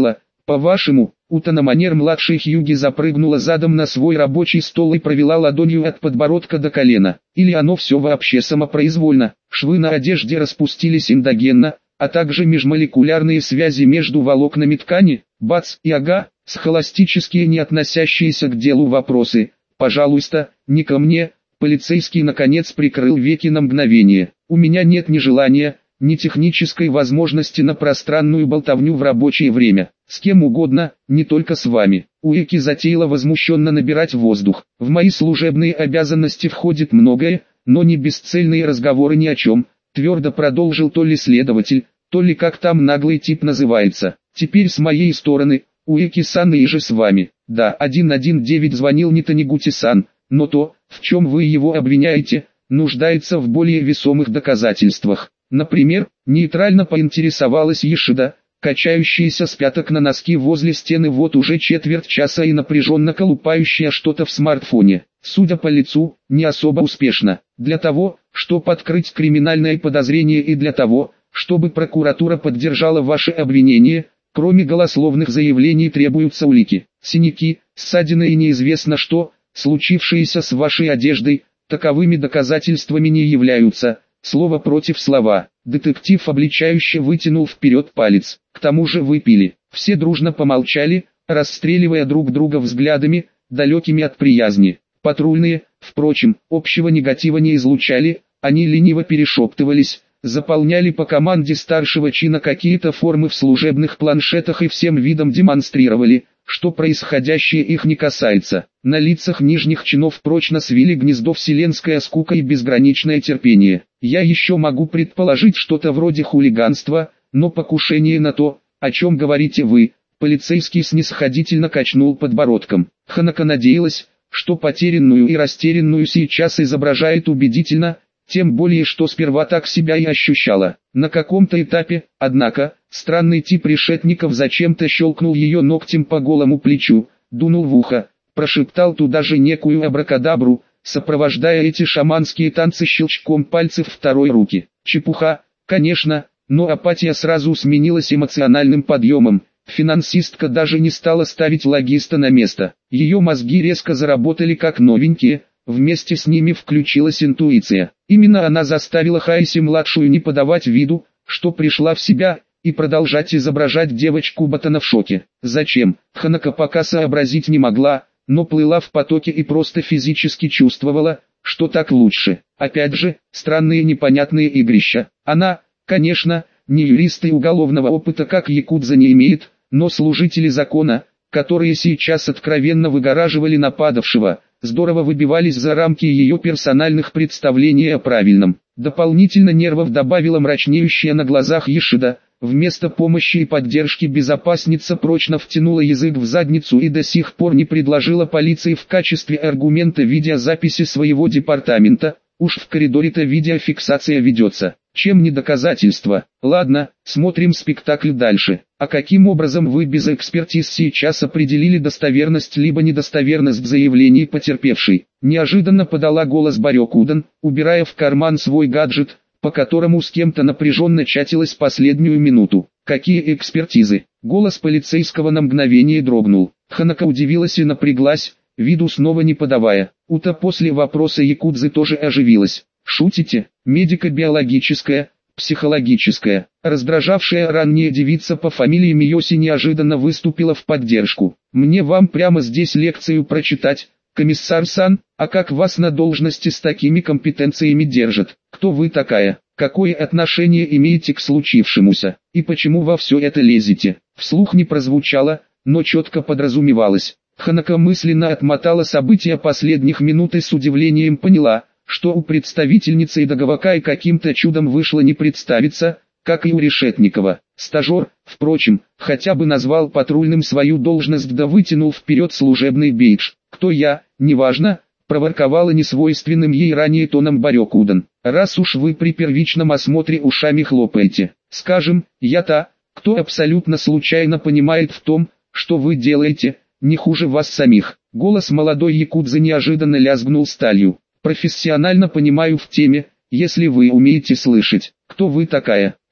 По-вашему, Ута на манер младшей Хьюги запрыгнула задом на свой рабочий стол и провела ладонью от подбородка до колена? Или оно все вообще самопроизвольно? Швы на одежде распустились эндогенно, а также межмолекулярные связи между волокнами ткани? Бац и ага, схоластические, не относящиеся к делу вопросы. Пожалуйста, не ко мне. Полицейский наконец прикрыл веки на мгновение. У меня нет ни желания, ни технической возможности на пространную болтовню в рабочее время. С кем угодно, не только с вами. Уэки затеяла возмущенно набирать воздух. В мои служебные обязанности входит многое, но не бесцельные разговоры ни о чем. Твердо продолжил то ли следователь, то ли как там наглый тип называется. Теперь с моей стороны, Уэки-сан и же с вами. Да, 119 звонил не Танигути-сан, но то, в чем вы его обвиняете, нуждается в более весомых доказательствах. Например, нейтрально поинтересовалась Ешида, качающаяся с пяток на носки возле стены вот уже четверть часа и напряженно колупающая что-то в смартфоне. Судя по лицу, не особо успешно. Для того, чтобы открыть криминальное подозрение и для того, чтобы прокуратура поддержала ваше обвинение, кроме голословных заявлений требуются улики. Синяки, ссадины и неизвестно что, случившиеся с вашей одеждой, таковыми доказательствами не являются. Слово против слова. Детектив обличающе вытянул вперед палец. К тому же вы пили. Все дружно помолчали, расстреливая друг друга взглядами, далекими от приязни. Патрульные, впрочем, общего негатива не излучали, они лениво перешептывались, заполняли по команде старшего чина какие-то формы в служебных планшетах и всем видом демонстрировали, что происходящее их не касается. На лицах нижних чинов прочно свили гнездо вселенская скука и безграничное терпение. Я еще могу предположить что-то вроде хулиганства, но покушение на то, о чем говорите вы, полицейский снисходительно качнул подбородком. Ханако надеялась, что потерянную и растерянную сейчас изображает убедительно, тем более что сперва так себя и ощущала. На каком-то этапе, однако, странный тип Решетников зачем-то щелкнул ее ногтем по голому плечу, дунул в ухо, прошептал туда же некую абракадабру, сопровождая эти шаманские танцы щелчком пальцев второй руки. Чепуха, конечно, но апатия сразу сменилась эмоциональным подъемом. Финансистка даже не стала ставить логиста на место. Ее мозги резко заработали как новенькие, вместе с ними включилась интуиция. Именно она заставила Хайси-младшую не подавать виду, что пришла в себя, и продолжать изображать девочку Ботана в шоке. Зачем? Ханако пока сообразить не могла, но плыла в потоке и просто физически чувствовала, что так лучше. Опять же, странные непонятные игрища. Она, конечно, не юрист и уголовного опыта как якудза не имеет, но служители закона, которые сейчас откровенно выгораживали нападавшего, здорово выбивались за рамки ее персональных представлений о правильном. Дополнительно нервов добавила мрачнеющая на глазах Ешида. Вместо помощи и поддержки безопасница прочно втянула язык в задницу и до сих пор не предложила полиции в качестве аргумента видеозаписи своего департамента. Уж в коридоре-то видеофиксация ведется. Чем не доказательство? Ладно, смотрим спектакль дальше. А каким образом вы без экспертиз сейчас определили достоверность либо недостоверность заявлений потерпевшей? Неожиданно подала голос Барёкудан, убирая в карман свой гаджет, по которому с кем-то напряженно чатилась последнюю минуту. Какие экспертизы? Голос полицейского на мгновение дрогнул. Ханако удивилась и напряглась, виду снова не подавая. Ута после вопроса якудзы тоже оживилась. Шутите? Медико-биологическая, психологическая. Раздражавшая ранее девица по фамилии Миоси неожиданно выступила в поддержку. Мне вам прямо здесь лекцию прочитать, комиссар Сан, а как вас на должности с такими компетенциями держат? Кто вы такая? Какое отношение имеете к случившемуся? И почему во все это лезете? Вслух не прозвучало, но четко подразумевалось. Ханако мысленно отмотала события последних минут и с удивлением поняла, что у представительницы Идагавакай каким-то чудом вышло не представиться, как и у Решетникова. Стажер, впрочем, хотя бы назвал патрульным свою должность да вытянул вперед служебный бейдж. «Кто я, неважно», проворковала несвойственным ей ранее тоном Барёкудан. «Раз уж вы при первичном осмотре ушами хлопаете, скажем, я та, кто абсолютно случайно понимает в том, что вы делаете, не хуже вас самих». Голос молодой якудзы неожиданно лязгнул сталью. «Профессионально понимаю в теме, если вы умеете слышать. Кто вы такая?»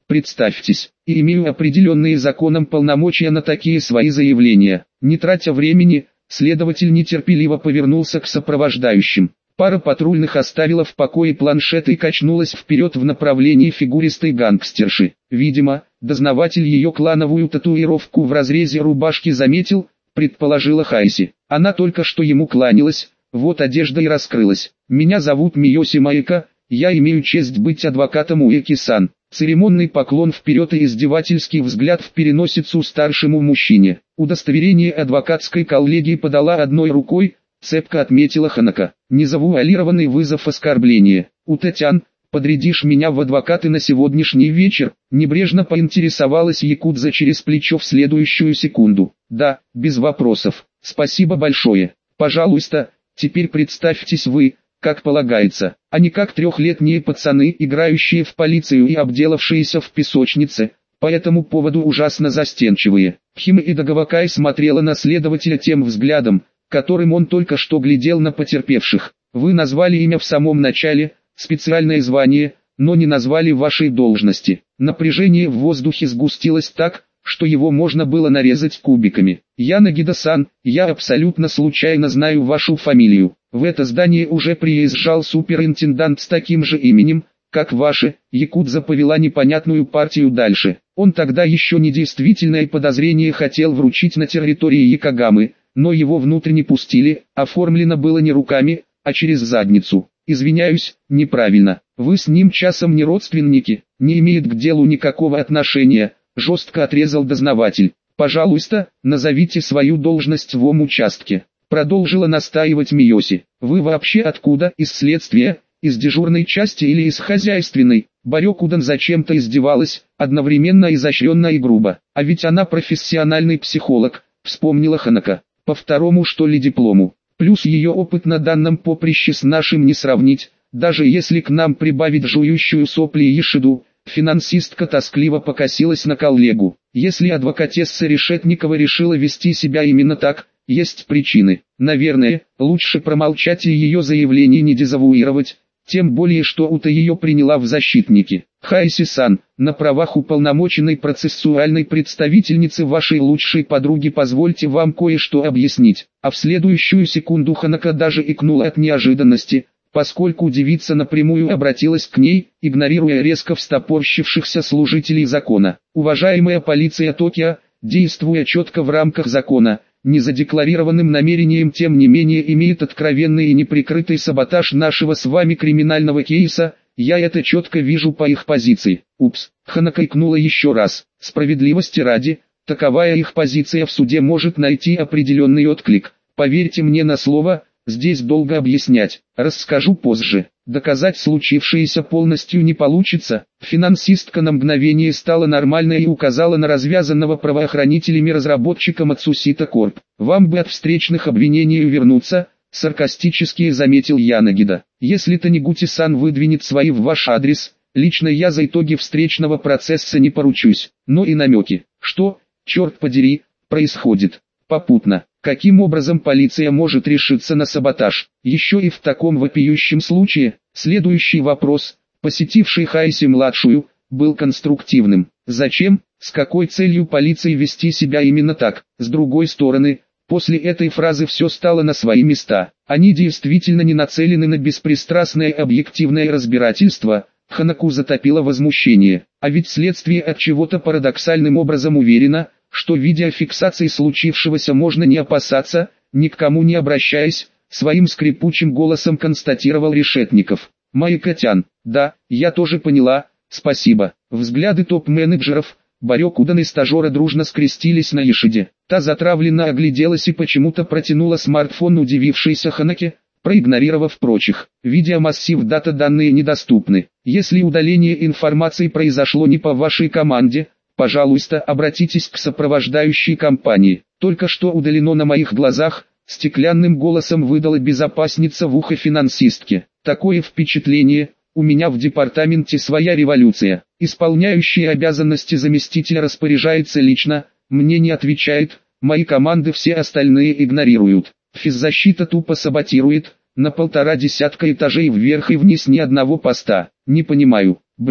представьтесь, и имею определенные законом полномочия на такие свои заявления. Не тратя времени, следователь нетерпеливо повернулся к сопровождающим. Пара патрульных оставила в покое планшет и качнулась вперед в направлении фигуристой гангстерши. Видимо, дознаватель ее клановую татуировку в разрезе рубашки заметил, предположила Хайси. Она только что ему кланялась, вот одежда и раскрылась. «Меня зовут Миоси Маэка, я имею честь быть адвокатом Уэки-сан». Церемонный поклон вперед и издевательский взгляд в переносицу старшему мужчине. Удостоверение адвокатской коллегии подала одной рукой, цепко отметила Ханако. Незавуалированный вызов оскорбления. «Утатян, подрядишь меня в адвокаты на сегодняшний вечер?» Небрежно поинтересовалась якудза через плечо в следующую секунду. «Да, без вопросов. Спасибо большое. Пожалуйста, теперь представьтесь вы, как полагается, а не как трехлетние пацаны, играющие в полицию и обделавшиеся в песочнице, по этому поводу ужасно застенчивые». Химеида Гавакай смотрела на следователя тем взглядом, которым он только что глядел на потерпевших. «Вы назвали имя в самом начале, специальное звание, но не назвали вашей должности». Напряжение в воздухе сгустилось так, что его можно было нарезать кубиками. «Янагида-сан, я абсолютно случайно знаю вашу фамилию. В это здание уже приезжал суперинтендант с таким же именем, как ваше». Якудза повела непонятную партию дальше. Он тогда еще недействительное подозрение хотел вручить на территории Якогамы, но его внутрь не пустили, оформлено было не руками, а через задницу. «Извиняюсь, неправильно. Вы с ним часом не родственники, не имеет к делу никакого отношения», жестко отрезал дознаватель. «Пожалуйста, назовите свою должность в участке», продолжила настаивать Миоси. «Вы вообще откуда? Из следствия, из дежурной части или из хозяйственной?» Барёкудан зачем-то издевалась, одновременно изощренно и грубо. «А ведь она профессиональный психолог», вспомнила Ханако. «По второму что ли диплому? Плюс ее опыт на данном поприще с нашим не сравнить, даже если к нам прибавить жующую сопли Ешиду». Финансистка тоскливо покосилась на коллегу. «Если адвокатесса Решетникова решила вести себя именно так, есть причины. Наверное, лучше промолчать и ее заявление не дезавуировать, тем более что Ута ее приняла в защитники. Хайси-сан, на правах уполномоченной процессуальной представительницы вашей лучшей подруги позвольте вам кое-что объяснить». А в следующую секунду Ханако даже икнула от неожиданности, поскольку девица напрямую обратилась к ней, игнорируя резко встопорщившихся служителей закона. «Уважаемая полиция Токио, действуя четко в рамках закона, незадекларированным намерением тем не менее имеет откровенный и неприкрытый саботаж нашего с вами криминального кейса, я это четко вижу по их позиции». Упс, Ханако икнула еще раз. Справедливости ради, таковая их позиция в суде может найти определенный отклик. Поверьте мне на слово, здесь долго объяснять, расскажу позже. Доказать случившееся полностью не получится. Финансистка на мгновение стала нормальной и указала на развязанного правоохранителями разработчика Мацусита Корп. «Вам бы от встречных обвинений увернуться», саркастически заметил Янагида. «Если Танигути-сан выдвинет свои в ваш адрес, лично я за итоги встречного процесса не поручусь». Но и намеки. Что, черт подери, происходит? Попутно. Каким образом полиция может решиться на саботаж? Еще и в таком вопиющем случае. Следующий вопрос, посетивший Хайси-младшую, был конструктивным. Зачем, с какой целью полиции вести себя именно так? С другой стороны, после этой фразы все стало на свои места. Они действительно не нацелены на беспристрастное объективное разбирательство. Ханаку затопило возмущение. А ведь следствие от чего-то парадоксальным образом уверено, что видеофиксации случившегося можно не опасаться, ни к кому не обращаясь, своим скрипучим голосом констатировал Решетников. «Маэка-тян, да, я тоже поняла, спасибо». Взгляды топ-менеджеров, Барёкудан и стажера дружно скрестились на Ешиде. Та затравленно огляделась и почему-то протянула смартфон удивившейся Ханаке, проигнорировав прочих. Видеомассив дата-данные недоступны. Если удаление информации произошло не по вашей команде, пожалуйста, обратитесь к сопровождающей компании. Только что удалено на моих глазах, стеклянным голосом выдала безопасница в ухо финансистке. Такое впечатление, у меня в департаменте своя революция. Исполняющий обязанности заместителя распоряжается лично, мне не отвечает, мои команды все остальные игнорируют. Физзащита тупо саботирует, на 1,5 десятка этажей вверх и вниз ни одного поста. Не понимаю, бред.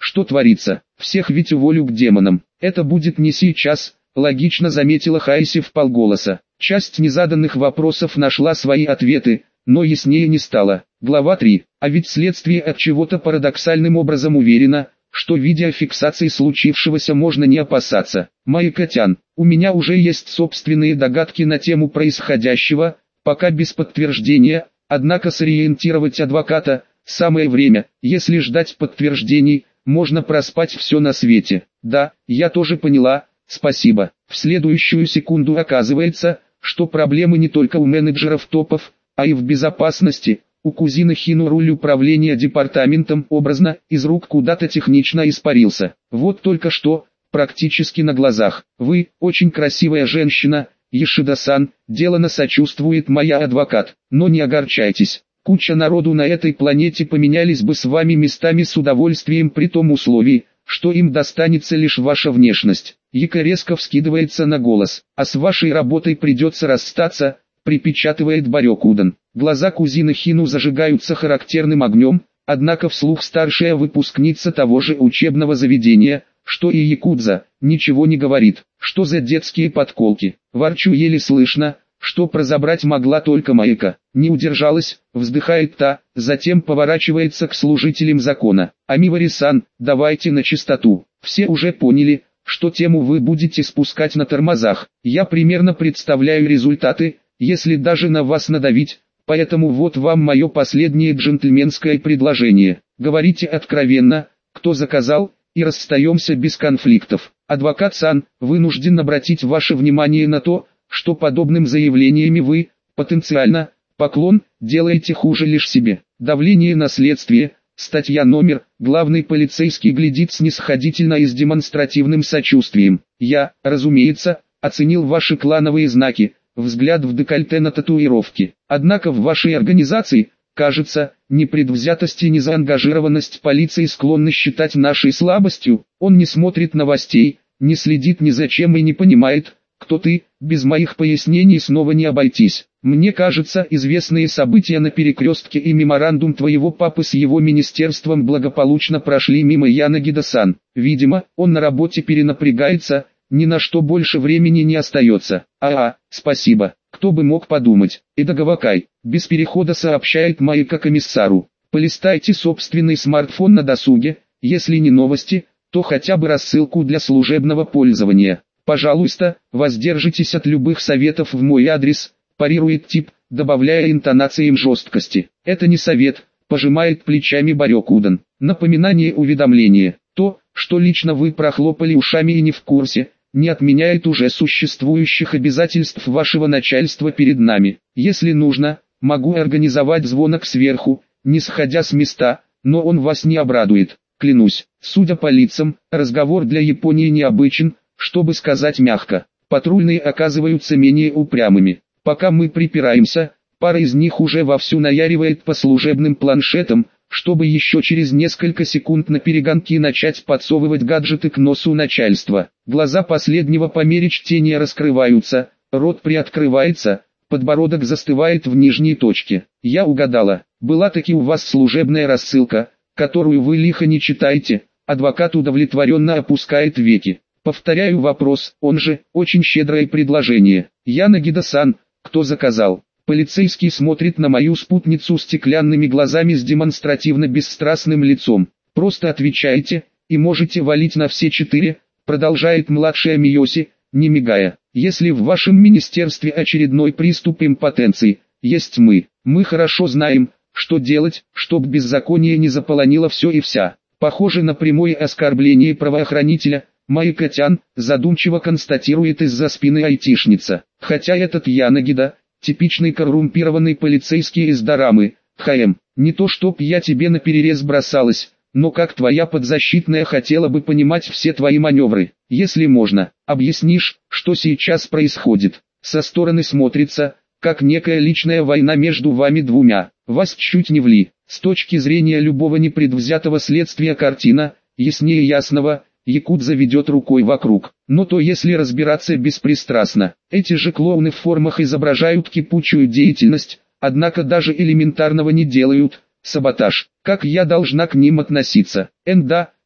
что творится? Всех ведь уволю к демонам. Это будет не сейчас, логично заметила Хайси вполголоса. Часть незаданных вопросов нашла свои ответы, но яснее не стало. Глава 3. А ведь следствие от чего-то парадоксальным образом уверено, что видеофиксации случившегося можно не опасаться. Майкотян, у меня уже есть собственные догадки на тему происходящего, пока без подтверждения, однако сориентировать адвоката – самое время. Если ждать подтверждений, можно проспать все на свете. Да, я тоже поняла, спасибо. В следующую секунду оказывается, что проблемы не только у менеджеров топов, а и в безопасности. У кузины Хину руль управления департаментом образно из рук куда-то технично испарился. Вот только что, практически на глазах. Вы, очень красивая женщина, Ешида-сан, делано сочувствует моя адвокат. Но не огорчайтесь. Куча народу на этой планете поменялись бы с вами местами с удовольствием при том условии, что им достанется лишь ваша внешность. Яка резко вскидывается на голос. А с вашей работой придется расстаться, припечатывает Барёкудан. Глаза кузины Хину зажигаются характерным огнем, однако вслух старшая выпускница того же учебного заведения, что и Якудза, ничего не говорит. Что за детские подколки? Ворчу еле слышно, что прозабрать могла только Майка. Не удержалась, вздыхает та, затем поворачивается к служителям закона. Амивари-сан, давайте на чистоту. Все уже поняли, что тему вы будете спускать на тормозах. Я примерно представляю результаты, если даже на вас надавить, поэтому вот вам мое последнее джентльменское предложение. Говорите откровенно, кто заказал, и расстаемся без конфликтов. Адвокат-сан, вынужден обратить ваше внимание на то, что подобным заявлениями вы, потенциально, поклон, делаете хуже лишь себе. Давление на следствие, статья номер, главный полицейский глядит снисходительно и с демонстративным сочувствием. Я, разумеется, оценил ваши клановые знаки, взгляд в декольте на татуировки. Однако в вашей организации, кажется, непредвзятость и незаангажированность полиции склонны считать нашей слабостью. Он не смотрит новостей, не следит ни за чем и не понимает, кто ты, без моих пояснений снова не обойтись. Мне кажется, известные события на перекрестке и меморандум твоего папы с его министерством благополучно прошли мимо Янагида-сан. Видимо, он на работе перенапрягается, ни на что больше времени не остается. Спасибо. Кто бы мог подумать. Эдагавакай, без перехода сообщает Майка комиссару. Полистайте собственный смартфон на досуге, если не новости, то хотя бы рассылку для служебного пользования. Пожалуйста, воздержитесь от любых советов в мой адрес, парирует тип, добавляя интонациям жесткости. Это не совет, пожимает плечами Барёкудан. Напоминание уведомления. То, что лично вы прохлопали ушами и не в курсе, не отменяет уже существующих обязательств вашего начальства перед нами. Если нужно, могу организовать звонок сверху, не сходя с места, но он вас не обрадует. Клянусь, судя по лицам, разговор для Японии необычен, чтобы сказать мягко. Патрульные оказываются менее упрямыми. Пока мы припираемся, пара из них уже вовсю наяривает по служебным планшетам, чтобы еще через несколько секунд на перегонки начать подсовывать гаджеты к носу начальства. Глаза последнего по мере чтения раскрываются, рот приоткрывается, подбородок застывает в нижней точке. Я угадала, была таки у вас служебная рассылка, которую вы лихо не читаете. Адвокат удовлетворенно опускает веки. Повторяю вопрос, он же, очень щедрое предложение. Янагида-сан, кто заказал? Полицейский смотрит на мою спутницу стеклянными глазами с демонстративно бесстрастным лицом. Просто отвечайте, и можете валить на все четыре, продолжает младшая Миоси, не мигая. Если в вашем министерстве очередной приступ импотенции, есть мы. Мы хорошо знаем, что делать, чтоб беззаконие не заполонило все и вся. Похоже на прямое оскорбление правоохранителя. Майкотян задумчиво констатирует из-за спины айтишница. Хотя этот Янагида, типичный коррумпированный полицейский из дорамы, не то чтоб я тебе наперерез бросалась, но как твоя подзащитная хотела бы понимать все твои маневры. Если можно, объяснишь, что сейчас происходит. Со стороны смотрится, как некая личная война между вами двумя. Вас чуть не вли. С точки зрения любого непредвзятого следствия картина, яснее ясного. Якудза ведет рукой вокруг. Но то если разбираться беспристрастно. Эти же клоуны в формах изображают кипучую деятельность, однако даже элементарного не делают. Саботаж. Как я должна к ним относиться? Да,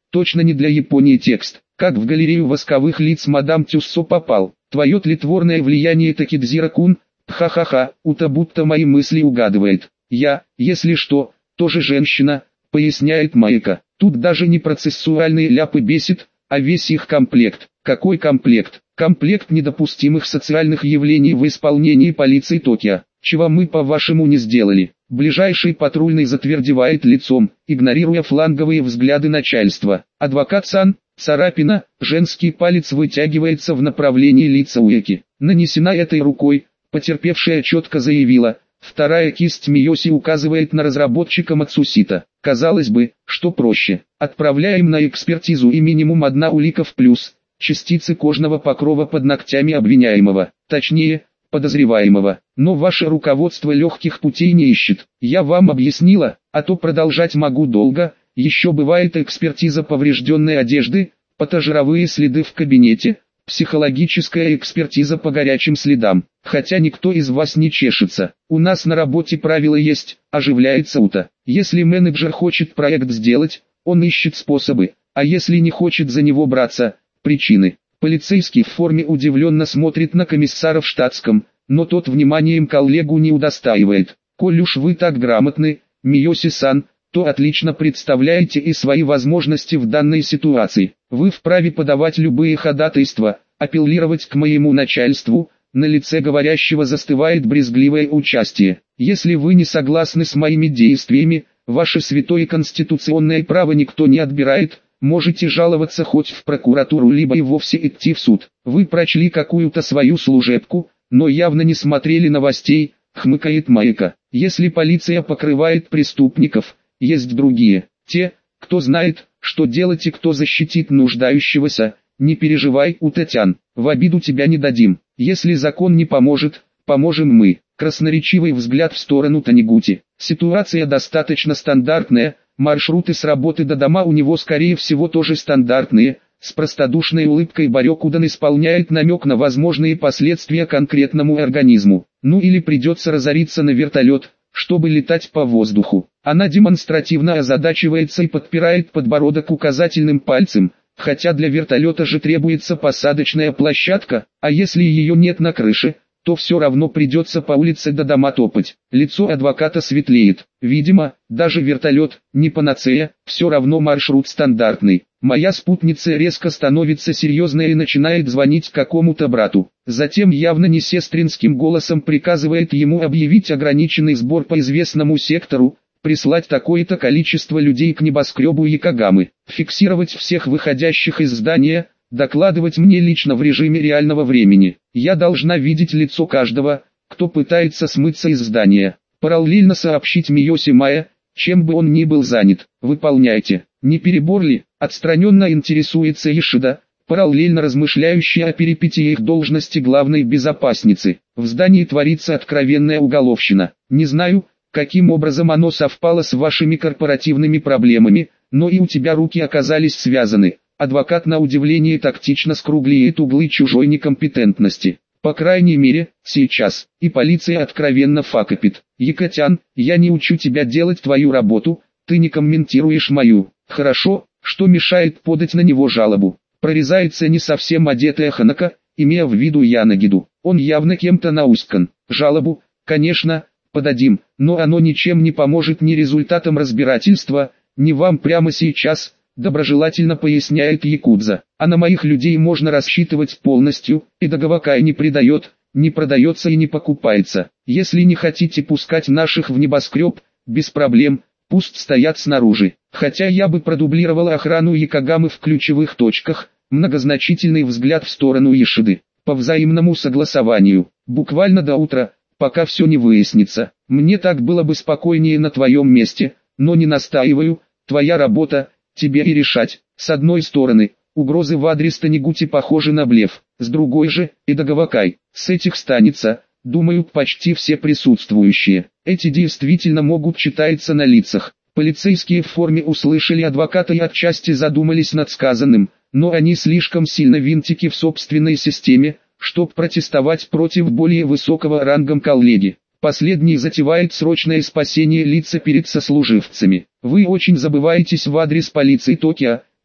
точно не для Японии текст. Как в галерею восковых лиц мадам Тюссо попал? Твое тлетворное влияние Такидзира-кун? Ха-ха-ха, Ута будто мои мысли угадывает. Я, если что, тоже женщина, поясняет Майка. Тут даже не процессуальные ляпы бесит, а весь их комплект. Какой комплект? Комплект недопустимых социальных явлений в исполнении полиции Токио. Чего мы по-вашему не сделали? Ближайший патрульный затвердевает лицом, игнорируя фланговые взгляды начальства. Адвокат-сан, царапина, женский палец вытягивается в направлении лица Уэки. Нанесена этой рукой, потерпевшая четко заявила. Вторая кисть Миоси указывает на разработчика Мацусита. Казалось бы, что проще. Отправляем на экспертизу и минимум одна улика в плюс. Частицы кожного покрова под ногтями обвиняемого. Точнее, подозреваемого. Но ваше руководство легких путей не ищет. Я вам объяснила, а то продолжать могу долго. Еще бывает экспертиза поврежденной одежды, потожировые следы в кабинете, психологическая экспертиза по горячим следам. Хотя никто из вас не чешется. У нас на работе правила есть, оживляется Ута. Если менеджер хочет проект сделать, он ищет способы, а если не хочет за него браться, причины. Полицейский в форме удивленно смотрит на комиссара в штатском, но тот вниманием коллегу не удостаивает. Коль уж вы так грамотны, Миоси-сан, то отлично представляете и свои возможности в данной ситуации. Вы вправе подавать любые ходатайства, апеллировать к моему начальству. На лице говорящего застывает брезгливое участие. Если вы не согласны с моими действиями, ваше святое конституционное право никто не отбирает. Можете жаловаться хоть в прокуратуру, либо и вовсе идти в суд. Вы прочли какую-то свою служебку, но явно не смотрели новостей, хмыкает Майка. Если полиция покрывает преступников, есть другие. Те, кто знает, что делать и кто защитит нуждающегося. Не переживай, Утатян, в обиду тебя не дадим. Если закон не поможет, поможем мы. Красноречивый взгляд в сторону Танигути. Ситуация достаточно стандартная. Маршруты с работы до дома у него скорее всего тоже стандартные. С простодушной улыбкой Барёкудан исполняет намек на возможные последствия конкретному организму. Ну или придется разориться на вертолет, чтобы летать по воздуху. Она демонстративно озадачивается и подпирает подбородок указательным пальцем, хотя для вертолета же требуется посадочная площадка, а если ее нет на крыше, то все равно придется по улице до дома топать. Лицо адвоката светлеет. Видимо, даже вертолет, не панацея, все равно маршрут стандартный. Моя спутница резко становится серьезной и начинает звонить какому-то брату. Затем явно не сестринским голосом приказывает ему объявить ограниченный сбор по известному сектору, прислать такое-то количество людей к небоскребу Якогамы, фиксировать всех выходящих из здания, докладывать мне лично в режиме реального времени. Я должна видеть лицо каждого, кто пытается смыться из здания. Параллельно сообщить Миоси Майя, чем бы он ни был занят. Выполняйте. Не перебор ли? Отстраненно интересуется Ишида, параллельно размышляющая о перипетиях должности главной безопасницы. В здании творится откровенная уголовщина. Не знаю, каким образом оно совпало с вашими корпоративными проблемами, но и у тебя руки оказались связаны. Адвокат на удивление тактично скругляет углы чужой некомпетентности. По крайней мере, сейчас. И полиция откровенно факапит. Якотян, я не учу тебя делать твою работу, ты не комментируешь мою. Хорошо, что мешает подать на него жалобу. Прорезается не совсем одетая Ханака, имея в виду Янагиду. Он явно кем-то науськан. Жалобу, конечно, подадим, но оно ничем не поможет ни результатам разбирательства, ни вам прямо сейчас. Доброжелательно поясняет Якудза. А на моих людей можно рассчитывать полностью, и Дагавакай не предает, не продается и не покупается. Если не хотите пускать наших в небоскреб, без проблем, пусть стоят снаружи. Хотя я бы продублировала охрану Якогамы в ключевых точках, многозначительный взгляд в сторону Ишиды. По взаимному согласованию, буквально до утра, пока все не выяснится. Мне так было бы спокойнее на твоем месте, но не настаиваю, твоя работа – тебе и решать. С одной стороны, угрозы в адрес Танигути похожи на блеф, с другой же, и Дагавакай. С этих станется, думают почти все присутствующие. Эти действительно могут читаться на лицах. Полицейские в форме услышали адвоката и отчасти задумались над сказанным, но они слишком сильно винтики в собственной системе, чтобы протестовать против более высокого рангом коллеги. Последний затевает срочное спасение лица перед сослуживцами. Вы очень забываетесь в адрес полиции Токио,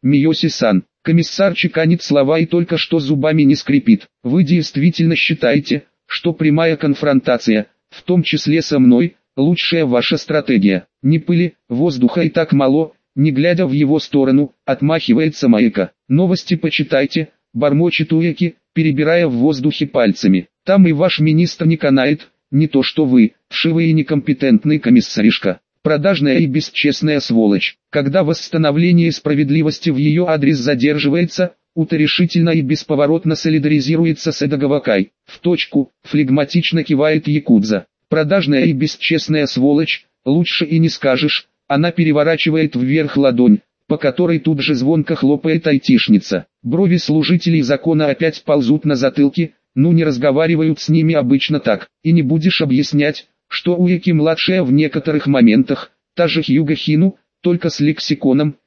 Миоси-сан. Комиссар чеканит слова и только что зубами не скрипит. Вы действительно считаете, что прямая конфронтация, в том числе со мной, лучшая ваша стратегия? Ни пыли, воздуха и так мало, не глядя в его сторону, отмахивается Маэка. Новости почитайте, бормочет Уэки, перебирая в воздухе пальцами. Там и ваш министр не канает, не то что вы, вшивый и некомпетентный комиссаришка. Продажная и бесчестная сволочь. Когда восстановление справедливости в ее адрес задерживается, Ута решительно и бесповоротно солидаризируется с Эдагавакай. В точку, флегматично кивает якудза. Продажная и бесчестная сволочь, лучше и не скажешь. Она переворачивает вверх ладонь, по которой тут же звонко хлопает айтишница. Брови служителей закона опять ползут на затылке, ну не разговаривают с ними обычно так. И не будешь объяснять, что Уэки-младшая в некоторых моментах, та же Хьюго Хину, только с лексиконом,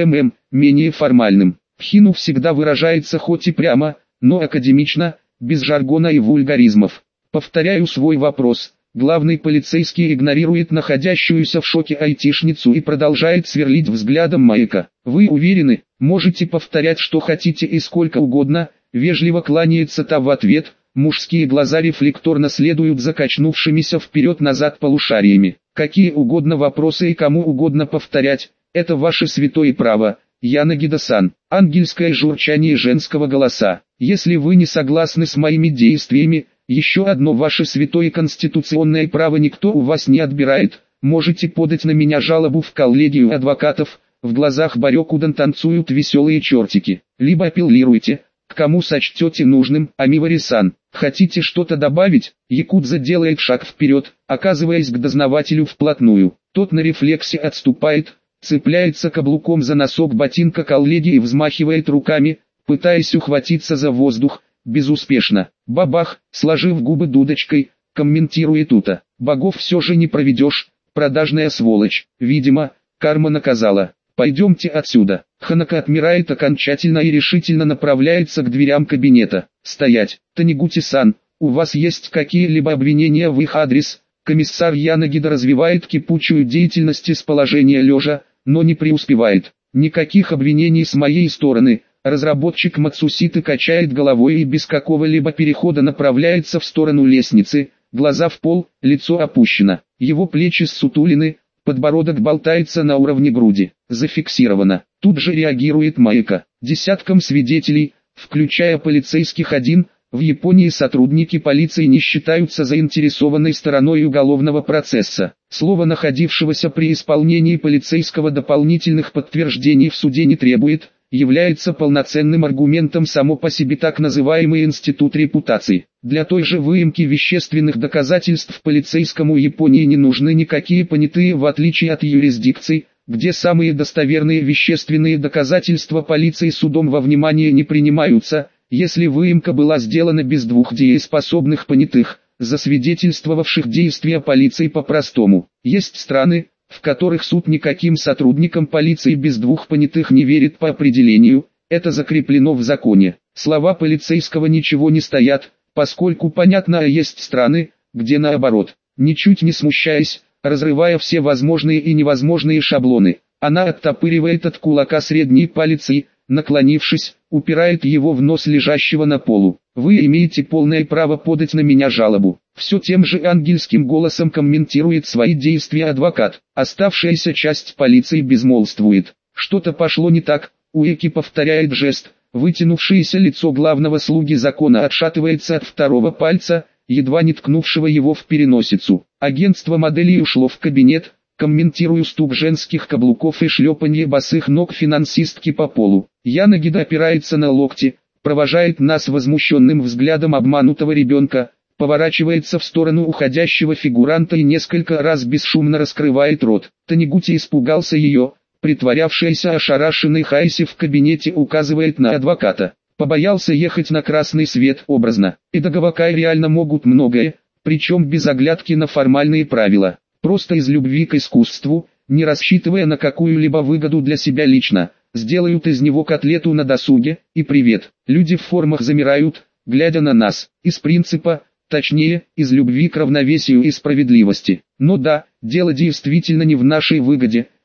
менее формальным. Хину всегда выражается хоть и прямо, но академично, без жаргона и вульгаризмов. Повторяю свой вопрос. Главный полицейский игнорирует находящуюся в шоке айтишницу и продолжает сверлить взглядом Маэка. Вы уверены, можете повторять что хотите и сколько угодно, вежливо кланяется та в ответ. Мужские глаза рефлекторно следуют за качнувшимися вперед-назад полушариями. Какие угодно вопросы и кому угодно повторять, это ваше святое право, Янагида-сан. Ангельское журчание женского голоса. Если вы не согласны с моими действиями, еще одно ваше святое конституционное право никто у вас не отбирает, можете подать на меня жалобу в коллегию адвокатов, в глазах Барёкудан танцуют веселые чертики. Либо апеллируйте, к кому сочтете нужным, Амивари-сан. Хотите что-то добавить? Якудза делает шаг вперед, оказываясь к дознавателю вплотную. Тот на рефлексе отступает, цепляется каблуком за носок ботинка коллеги и взмахивает руками, пытаясь ухватиться за воздух, безуспешно. Бабах, сложив губы дудочкой, комментирует Ута. Богов все же не проведешь, продажная сволочь. Видимо, карма наказала. Пойдемте отсюда. Ханака отмирает окончательно и решительно направляется к дверям кабинета. Стоять. Танигути-сан, у вас есть какие-либо обвинения в их адрес? Комиссар Янагида развивает кипучую деятельность из положения лежа, но не преуспевает. Никаких обвинений с моей стороны. Разработчик Мацуситы качает головой и без какого-либо перехода направляется в сторону лестницы, глаза в пол, лицо опущено. Его плечи ссутулены, подбородок болтается на уровне груди. Зафиксировано. Тут же реагирует Маэка. Десяткам свидетелей, включая полицейских один, в Японии сотрудники полиции не считаются заинтересованной стороной уголовного процесса. Слово находившегося при исполнении полицейского дополнительных подтверждений в суде не требует, является полноценным аргументом само по себе так называемый институт репутации. Для той же выемки вещественных доказательств полицейскому Японии не нужны никакие понятые в отличие от юрисдикций, где самые достоверные вещественные доказательства полицией судом во внимание не принимаются, если выемка была сделана без двух дееспособных понятых, засвидетельствовавших действия полиции по-простому. Есть страны, в которых суд никаким сотрудникам полиции без двух понятых не верит по определению, это закреплено в законе. Слова полицейского ничего не стоят, поскольку понятно, есть страны, где наоборот. Ничуть не смущаясь, разрывая все возможные и невозможные шаблоны, она оттопыривает от кулака средний палец и, наклонившись, упирает его в нос лежащего на полу. Вы имеете полное право подать на меня жалобу. Все тем же ангельским голосом комментирует свои действия адвокат. Оставшаяся часть полиции безмолвствует. Что-то пошло не так, Уэки повторяет жест. Вытянувшееся лицо главного слуги закона отшатывается от второго пальца, едва не ткнувшего его в переносицу. Агентство моделей ушло в кабинет, комментирую стук женских каблуков и шлепанье босых ног финансистки по полу. Янагида опирается на локти, провожает нас возмущенным взглядом обманутого ребенка, поворачивается в сторону уходящего фигуранта и несколько раз бесшумно раскрывает рот. Танигути испугался ее, притворявшаяся ошарашенной Хайси в кабинете указывает на адвоката. Побоялся ехать на красный свет образно. И Дагавакай реально могут многое, причем без оглядки на формальные правила. Просто из любви к искусству, не рассчитывая на какую-либо выгоду для себя лично, сделают из него котлету на досуге, и привет. Люди в формах замирают, глядя на нас, из принципа, точнее, из любви к равновесию и справедливости. Но да, дело действительно не в нашей выгоде,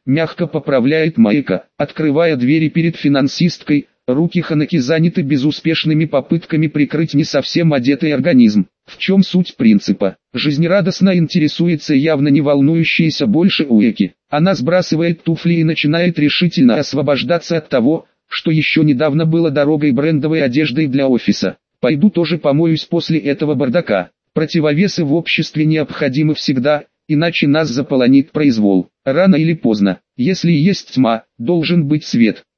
мягко поправляет Майка, открывая двери перед финансисткой. Руки Ханаки заняты безуспешными попытками прикрыть не совсем одетый организм. В чем суть принципа? Жизнерадостно интересуется явно не волнующаяся больше Уэки. Она сбрасывает туфли и начинает решительно освобождаться от того, что еще недавно было дорогой брендовой одеждой для офиса. Пойду тоже помоюсь после этого бардака. Противовесы в обществе необходимы всегда, иначе нас заполонит произвол. Рано или поздно, если есть тьма, должен быть свет.